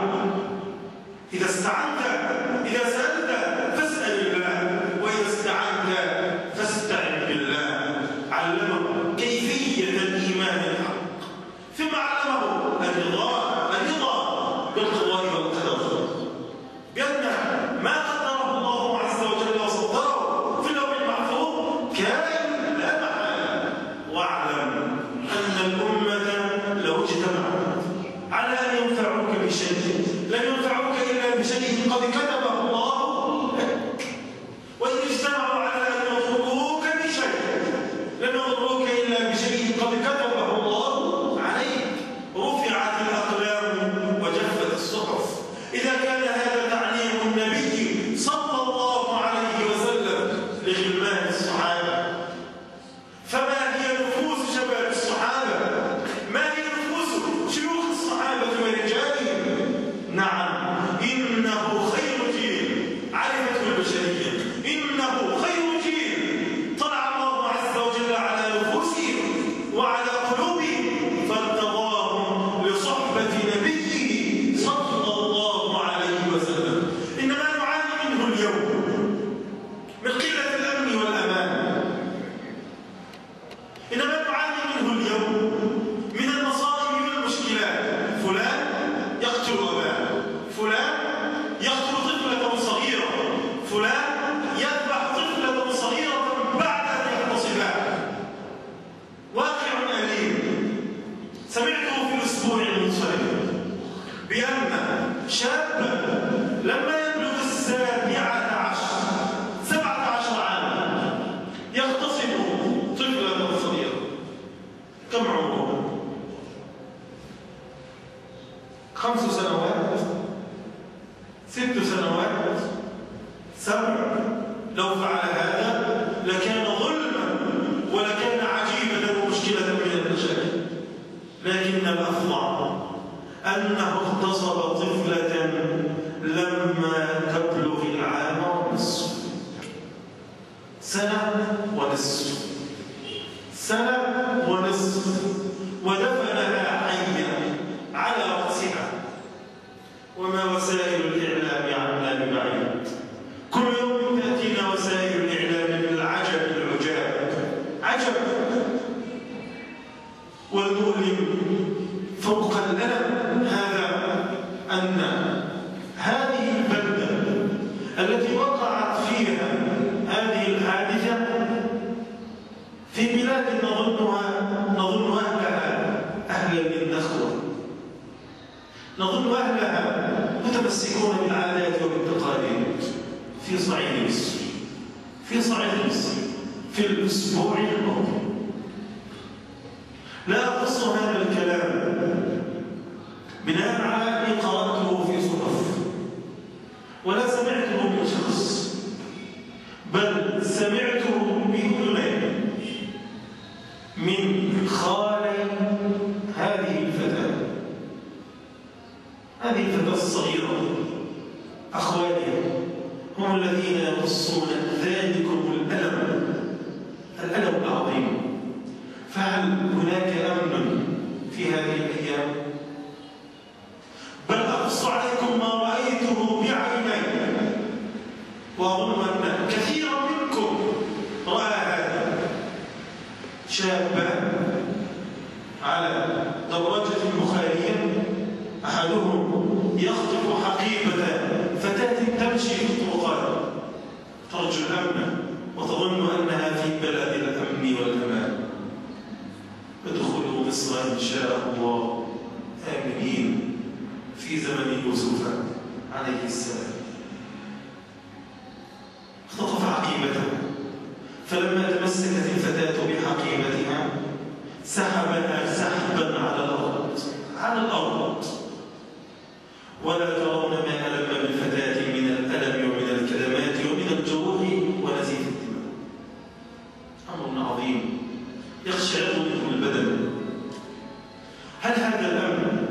قد كتبه الله لك. وإن اجتمعوا على أن يضروك بشيء لن يضروك إلا بشيء قد كتبه الله عليك. رفعت الأقلام وجفت الصحف. إذا كان هذا تعليم النبي صلى الله عليه وسلم لغلمان الصحابة، فما هي نفوس شباب الصحابة؟ ما هي نفوس شيوخ الصحابة ورجالهم؟ نعم، إنه خير جيل عرفته البشرية، إنه خير جيل طلع الله عز وجل على نفوسهم وعلى قلوبهم فارتضاهم لصحبة نبيه صلى الله عليه وسلم. إنما نعاني منه اليوم من قلة الأمن والأمان، إنما نعاني منه اليوم من المصائب والمشكلات. فلان يقتل أباه، فلان يقتل طفلة صغيرة، فلان يذبح طفلة صغيرة بعد أن يغتصبها. واقع أليم سمعته في الأسبوع المنصرم بأن شابا لما يبلغ 17 عاما يغتصب طفلة صغيرة. كم عمره؟ 5 سنوات، 6 سنوات، 7. لو فعل هذا لكان ظلما ولكان عجيبة ومشكلة من المشاكل. لكن الأفظع أنه اغتصب طفلة لما تبلغ العام ونصف. 1 ونصف، ودفنها حيا على رأسها. وما وسائل الإعلام عنا ببعيد، كل يوم تأتينا وسائل الإعلام بالعجب العجاب، عجب. والمؤلم فوق الألم هذا أن هذه البلدة التي وقعت فيها هذه الحادثة في بلاد نظن أهلها أهلا للنخوة، نظن أهلها متمسكون بالعادات وبالتقاليد. في صعيد مصر في الأسبوع الماضي، لا أقص هذا الكلام بناء على أني قرأته في صحف ولا سمعته من شخص، بل سمعته بأذني من خالي هذه الفتاة الصغيرة. أخواني هم الذين يقصون ذلكم الألم العظيم. فهل هناك أمن في هذه الأيام؟ بل أقص عليكم ما رأيته بعيني، وأظن أن كثيرا منكم رأى هذا. شابان على دراجة بخارية، أحدهم يخطف حقيبة فتاة تمشي في الطرقات ترجو الأمن وتظن أنها في بلد الأمن والأمان. ادخلوا مصر إن شاء الله آمنين في زمن يوسف عليه السلام. اختطف حقيبته، فلما تمسكت الفتاة بحقيبتها سحبها سحبا على الأرض، ولا ترون ما ألم بالفتاة من الألم ومن الكلمات ومن الجروح ونزيف الدماء. أمر عظيم يقشعر منه البدن. هل هذا الأمن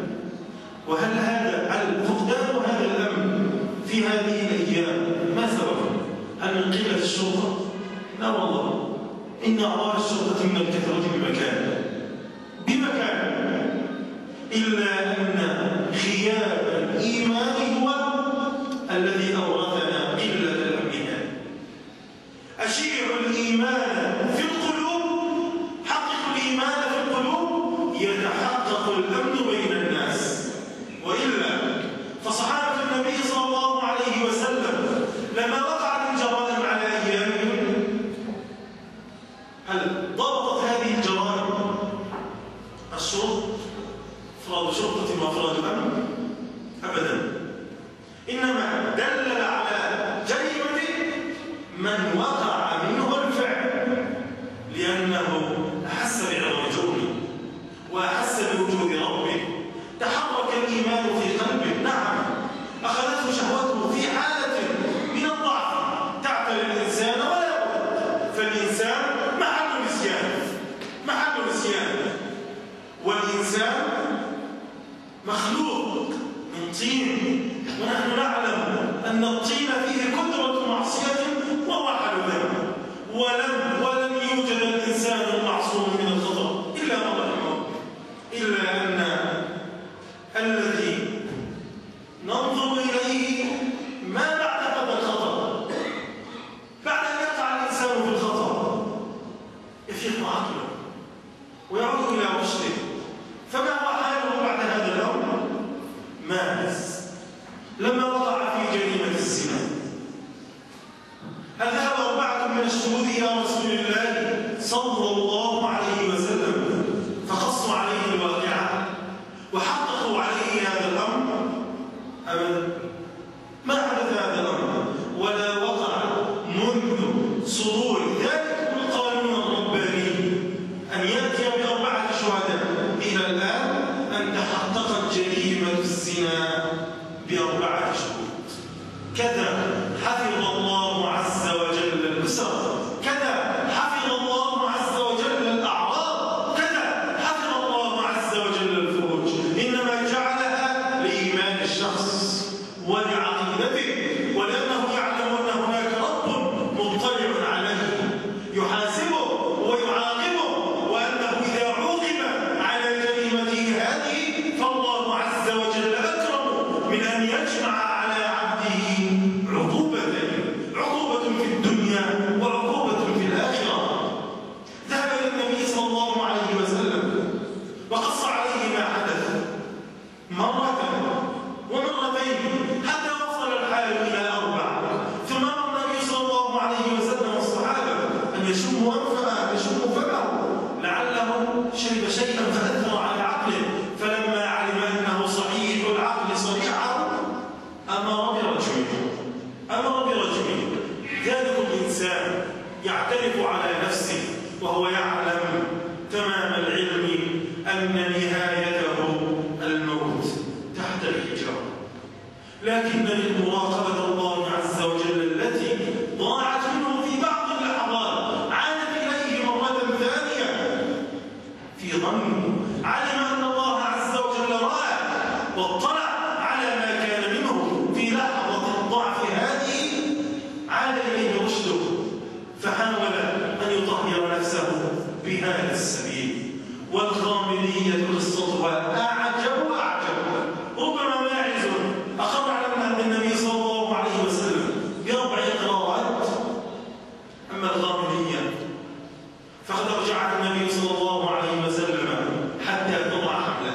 وهل فقدان هذا الأمن في هذه الأيام ما سببه؟ هل من قلة الشرطة؟ لا والله، إن أعضاء الشرطة من الكثرة بمكان، إلا أن خياب الإيمان هو الذي أورثنا قلة الأمن. أشيعوا الإيمان في القلوب، حققوا الإيمان في القلوب، يتحقق الأمن بين الناس. وإلا فصحابة النبي صلى الله عليه وسلم لما وقعت الجرائم على أيامهم، هل ضبطت هذه الجرائم ونحن نعلم أن الطين فيه كثرة معصية ووحل ذنب، ولم يوجد الإنسان المعصوم من الخطأ إلا من رحمه، إلا أن الذي ننظر إليه ما بعد هذا الخطأ، بعد أن يقع الإنسان في الخطأ يفيق عقله ويعود إلى رشده، فما هو حاله بعد هذا الأمر؟ ماذا لما وقع في جريمة الزنا هل ذهب 4 من الشهود إلى رسول الله صلى الله عليه وسلم فقصوا عليه الواقعة وحققوا عليه هذا الأمر؟ أبدا، ما حدث هذا الأمر ولا وقع منذ صدور ذلك القانون الرباني أن يأتي ب4 شهداء إلى الآن أن تحققت جريمة الزنا ب4 شهود. كذا حفظ الله عز وجل الأسر، كذا حفظ الله عز وجل الأعراض، كذا حفظ الله عز وجل الفروج، إنما جعلها لإيمان الشخص ولعقيدته، ولأنه يعلم أن هناك رب مطلع عليه يحاسبه ويعاقبه، وأنه إذا عوقب على جريمته هذه فالله عز وجل أكرم من أن يجمع على عبده عقوبة في الدنيا وعقوبة في الآخرة. ذهب إلى النبي صلى الله عليه وسلم وقص عليه ما حدث مرة ومرتين حتى وصل الحال إلى 4، ثم أمر النبي صلى الله عليه وسلم والصحابة أن يشموا أنفه، يشموا فمه لعله شرب شيئا فأثر على عقله، فلما علم أنه صحيح العقل صريحه أمر برجمه. ذلك الإنسان يعترف على نفسه وهو يعلم تمام العلم أن نهايته الموت تحت الحجاب، لكن لمراقبة الله عز وجل التي ضاعت منه في بعض اللحظات عادت إليه مرة ثانية في ظنه، علم أن الله عز وجل رأى واطلع على ما كان منه في لحظة الضعف هذه، عاد إليه رشده فحاول أن يطهر نفسه بهذا السبيل. والغامدية قصتها أعجب وأعجب، ربما ماعز أخر على مهد النبي صلى الله عليه وسلم ب4 إقرارات، أما الغامدية فقد أرجعها النبي صلى الله عليه وسلم حتى تضع حمله،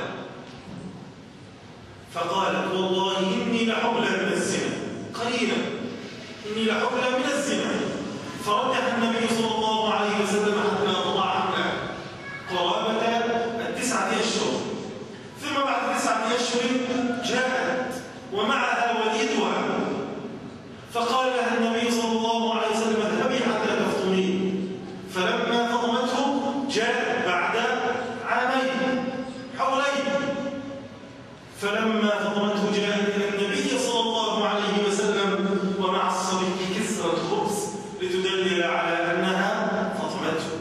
فقالت والله إني لحبلى من الزنا، قليلا إني لحبلى من الزنا، فردها النبي صلى الله عليه وسلم حتى تضع حمله قرابة 9 أشهر، ثم بعد 9 أشهر جاءت ومعها وليدها، فقال لها النبي صلى الله عليه وسلم اذهبي حتى تفطمي، فلما فطمته جاء بعد 2 حولين، فلما فطمته جاءت إلى النبي صلى الله عليه وسلم ومع الصبي كسرة خبز لتدلل على أنها فطمته.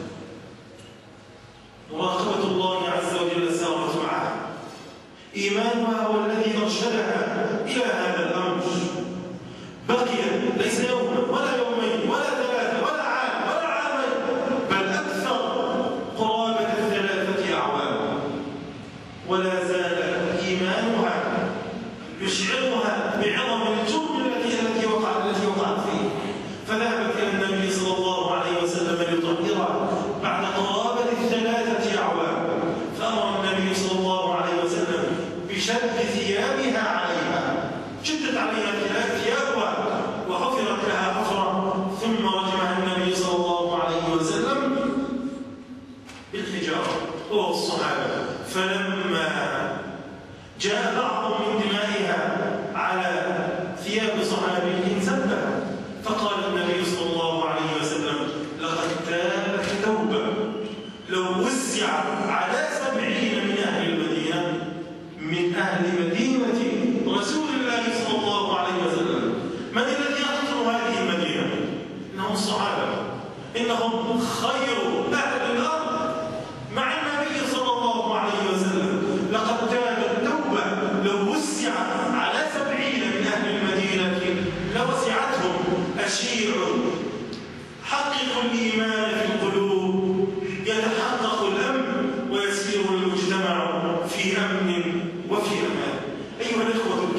مراقبة الله عز وجل سارت معها، إيمانها هو الذي أرشدها إلى هذا الأمر، بقي ليس يوما ولا يومين ولا 3 ولا عام ولا عامين، بل أكثر قرابة 3 أعوام، ولا زال إيمانها يشعرها بعظم الجرم التي وقعت فيه، فذهبت إلى النبي صلى الله عليه وسلم ليطهرها بعد قرابة 3 أعوام، فأمر النبي صلى الله عليه وسلم بشد ثيابها عليها، شدت عليها ثيابها وحفرت لها حفرة، ثم رجمها النبي صلى الله عليه وسلم بالحجارة هو الصحابة، فلما جاء بعض من دمائها على ثياب صحابي سبها، فقال النبي صلى الله عليه وسلم لقد تابت توبة لو وزع على 70 من أهل المدينة من أهل مدينة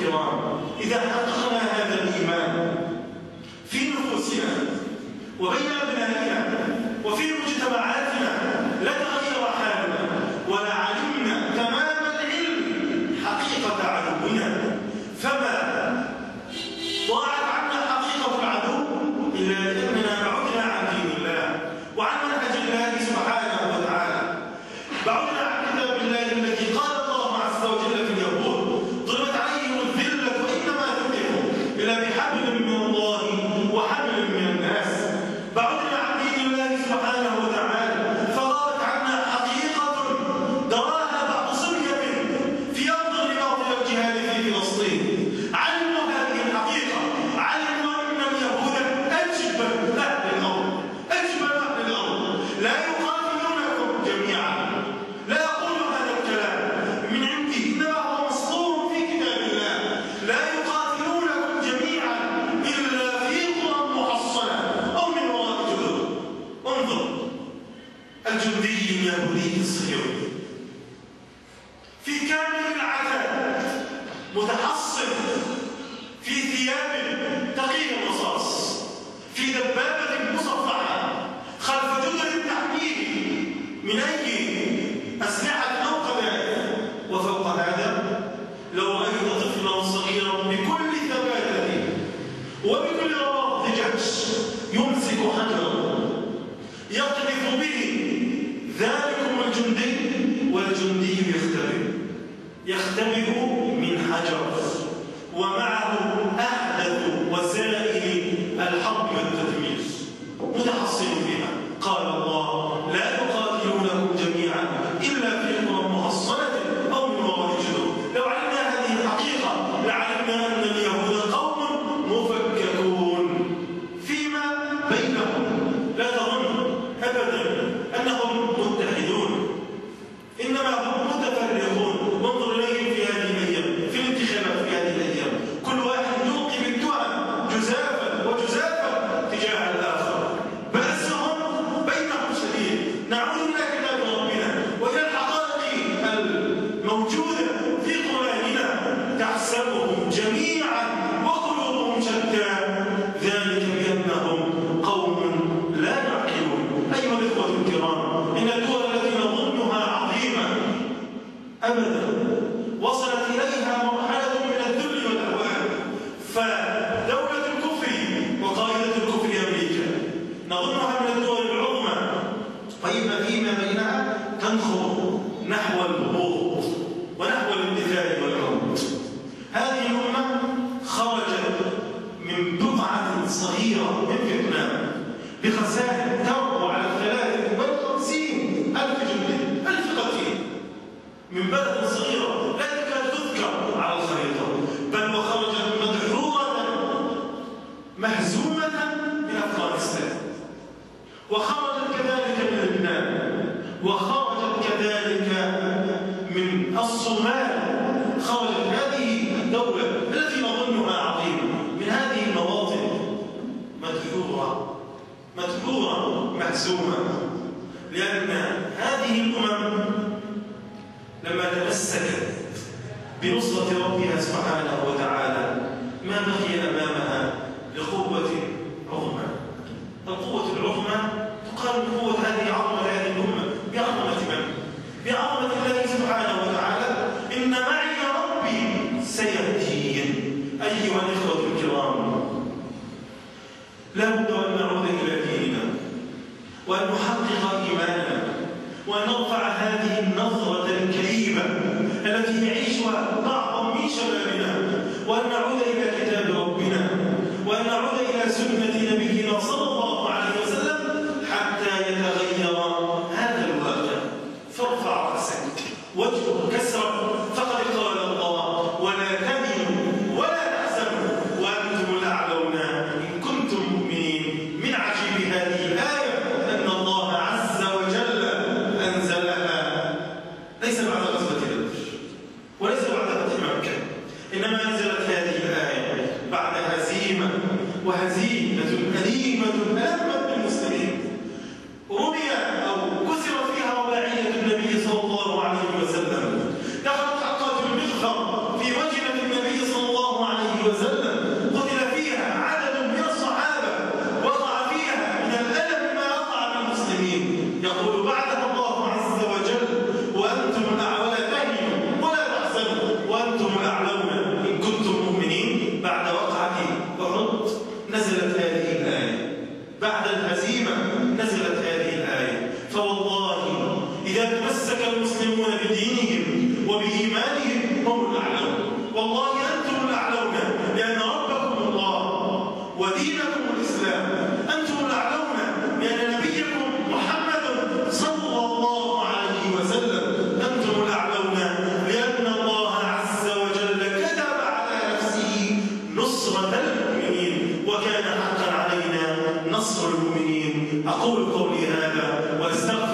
الكرام، إذا حققنا هذا الإيمان في نفوسنا وبين أبنائنا وفي مجتمعاتنا لتغير حالنا ولعلمنا تمام العلم حقيقة عدونا. فما ضاعت عنا حقيقة العدو إلا لأننا بعدنا عن دين الله وعن منهج الله سبحانه وتعالى، بعدنا عن كتاب الله الذي قال الله عز وجل في اليهود: ضربت عليهم الذلة وإنما ذكروا إلا بحبل من الله وحبل من الناس. بعدنا عن دين الله سبحانه وتعالى فغابت عنا حقيقة دراها بعض صبية في أرض الرباط والجهاد في فلسطين. علموا هذه الحقيقة، علموا أن اليهود أجبل أهل الأرض، أجبل أهل الأرض، لا يقاتلونكم جميعا. لا أقول هذا الكلام من عندي، إنما هو مسطور في كتاب الله. لا يقاتلونكم جميعا إلا في قرى محصنة أو من وراء جدر. انظر الجندي اليهودي الصهيوني في كامل العتاد متحصن في ثياب تقي الرصاص، في دبابة مصفحة خلف جدر تحميه من أي أسلحة أو قذائف. وفوق هذا لو رأيت طفلا صغيرا بكل ثباته وبكل رواق جحش يمسك حجرا يقذف به ذلكم الجندي، والجندي يختبئ من حجر ومعه أحدث وسائل الحرب والتدمير متحصن فيها. قال الله: لا يقاتلونكم جميعا إلا في قرى محصنة أو من وراء جدر. لو علمنا هذه الحقيقة لعلمنا أن اليهود قوم مفككون فيما بينهم. لا تظن أبدا أنهم متحدون، إنما هم متفرقون. وانظر إليهم في هذه الأيام، في الانتخابات في هذه الأيام، كل واحد يلقي بالتهم جزافا وجزافا تجاه الآخر. بأسهم بينهم شديد. نعود إلى كتاب ربنا وإلى الحقائق الموجودة في قرآننا. تحسبهم جميعا وقلوبهم شتى، ذلك بأنهم قوم لا يعقلون. أيها الإخوة الكرام، إن الدول التي نظنها عظيمة أبدا وصلت إليها مرحلة من الذل والهوان. فدولة الكفر وقائدة الكفر أمريكا نظنها من الدول العظمى، طيب فيما بينها تنخر نحو الهبوط ونحو الانتهاء والعود. هذه الأمة خرجت من بقعة صغيرة من فيتنام بخسائر تربو على 53,000 جندي، 1000 قتيل، من بلد صغيرة لا تكاد تذكر على الخريطة، بل وخرجت مدحورة مهزومة من أفغانستان، وخرجت كذلك من لبنان، وخرجت كذلك من الصومال. خرجت هذه الدولة التي نظنها عظيمة من هذه المواطن مدحورة مهزومة، لأن هذه الأمم لما تمسكت بنصرة ربها سبحانه وتعالى ما بقي أمامها لقوة عظمى. القوة العظمى تقارن قوة هذه عظمة هذه الأمة بعظمة من؟ بعظمة الله سبحانه وتعالى. إن معي ربي سيهدين. أيها الإخوة الكرام، لا بد أن نعود إلى ديننا وأن نحقق إيماننا وأن نرفع هذه النظرة الكئيبة التي يعيشها بعض من شبابنا، وأن نعود إلى كتاب ربنا، وأن نعود إلى سنة نبينا صلى الله عليه وسلم حتى يتغير هذا الواقع. فارفع رأسك واجبر كسرك، فقد قال الله: ولا تهنوا ولا تحزنوا وأنتم الأعلون إن كنتم مؤمنين. من عجيب هذه الآية أن الله عز وجل أنزلها ليس بعد غزوة بدر وليس بعد فتح مكة، إنما أنزلت هذه الآية بعد هزيمة، وهزيمة أليمة ألمت بالمسلمين، رمي أو كسرت فيها رباعية النبي صلى الله عليه وسلم. دخلت حقات المغفر في وجنة النبي صلى الله نصرة المؤمنين، وكان حقا علينا نصر المؤمنين. أقول قولي هذا وأستغفر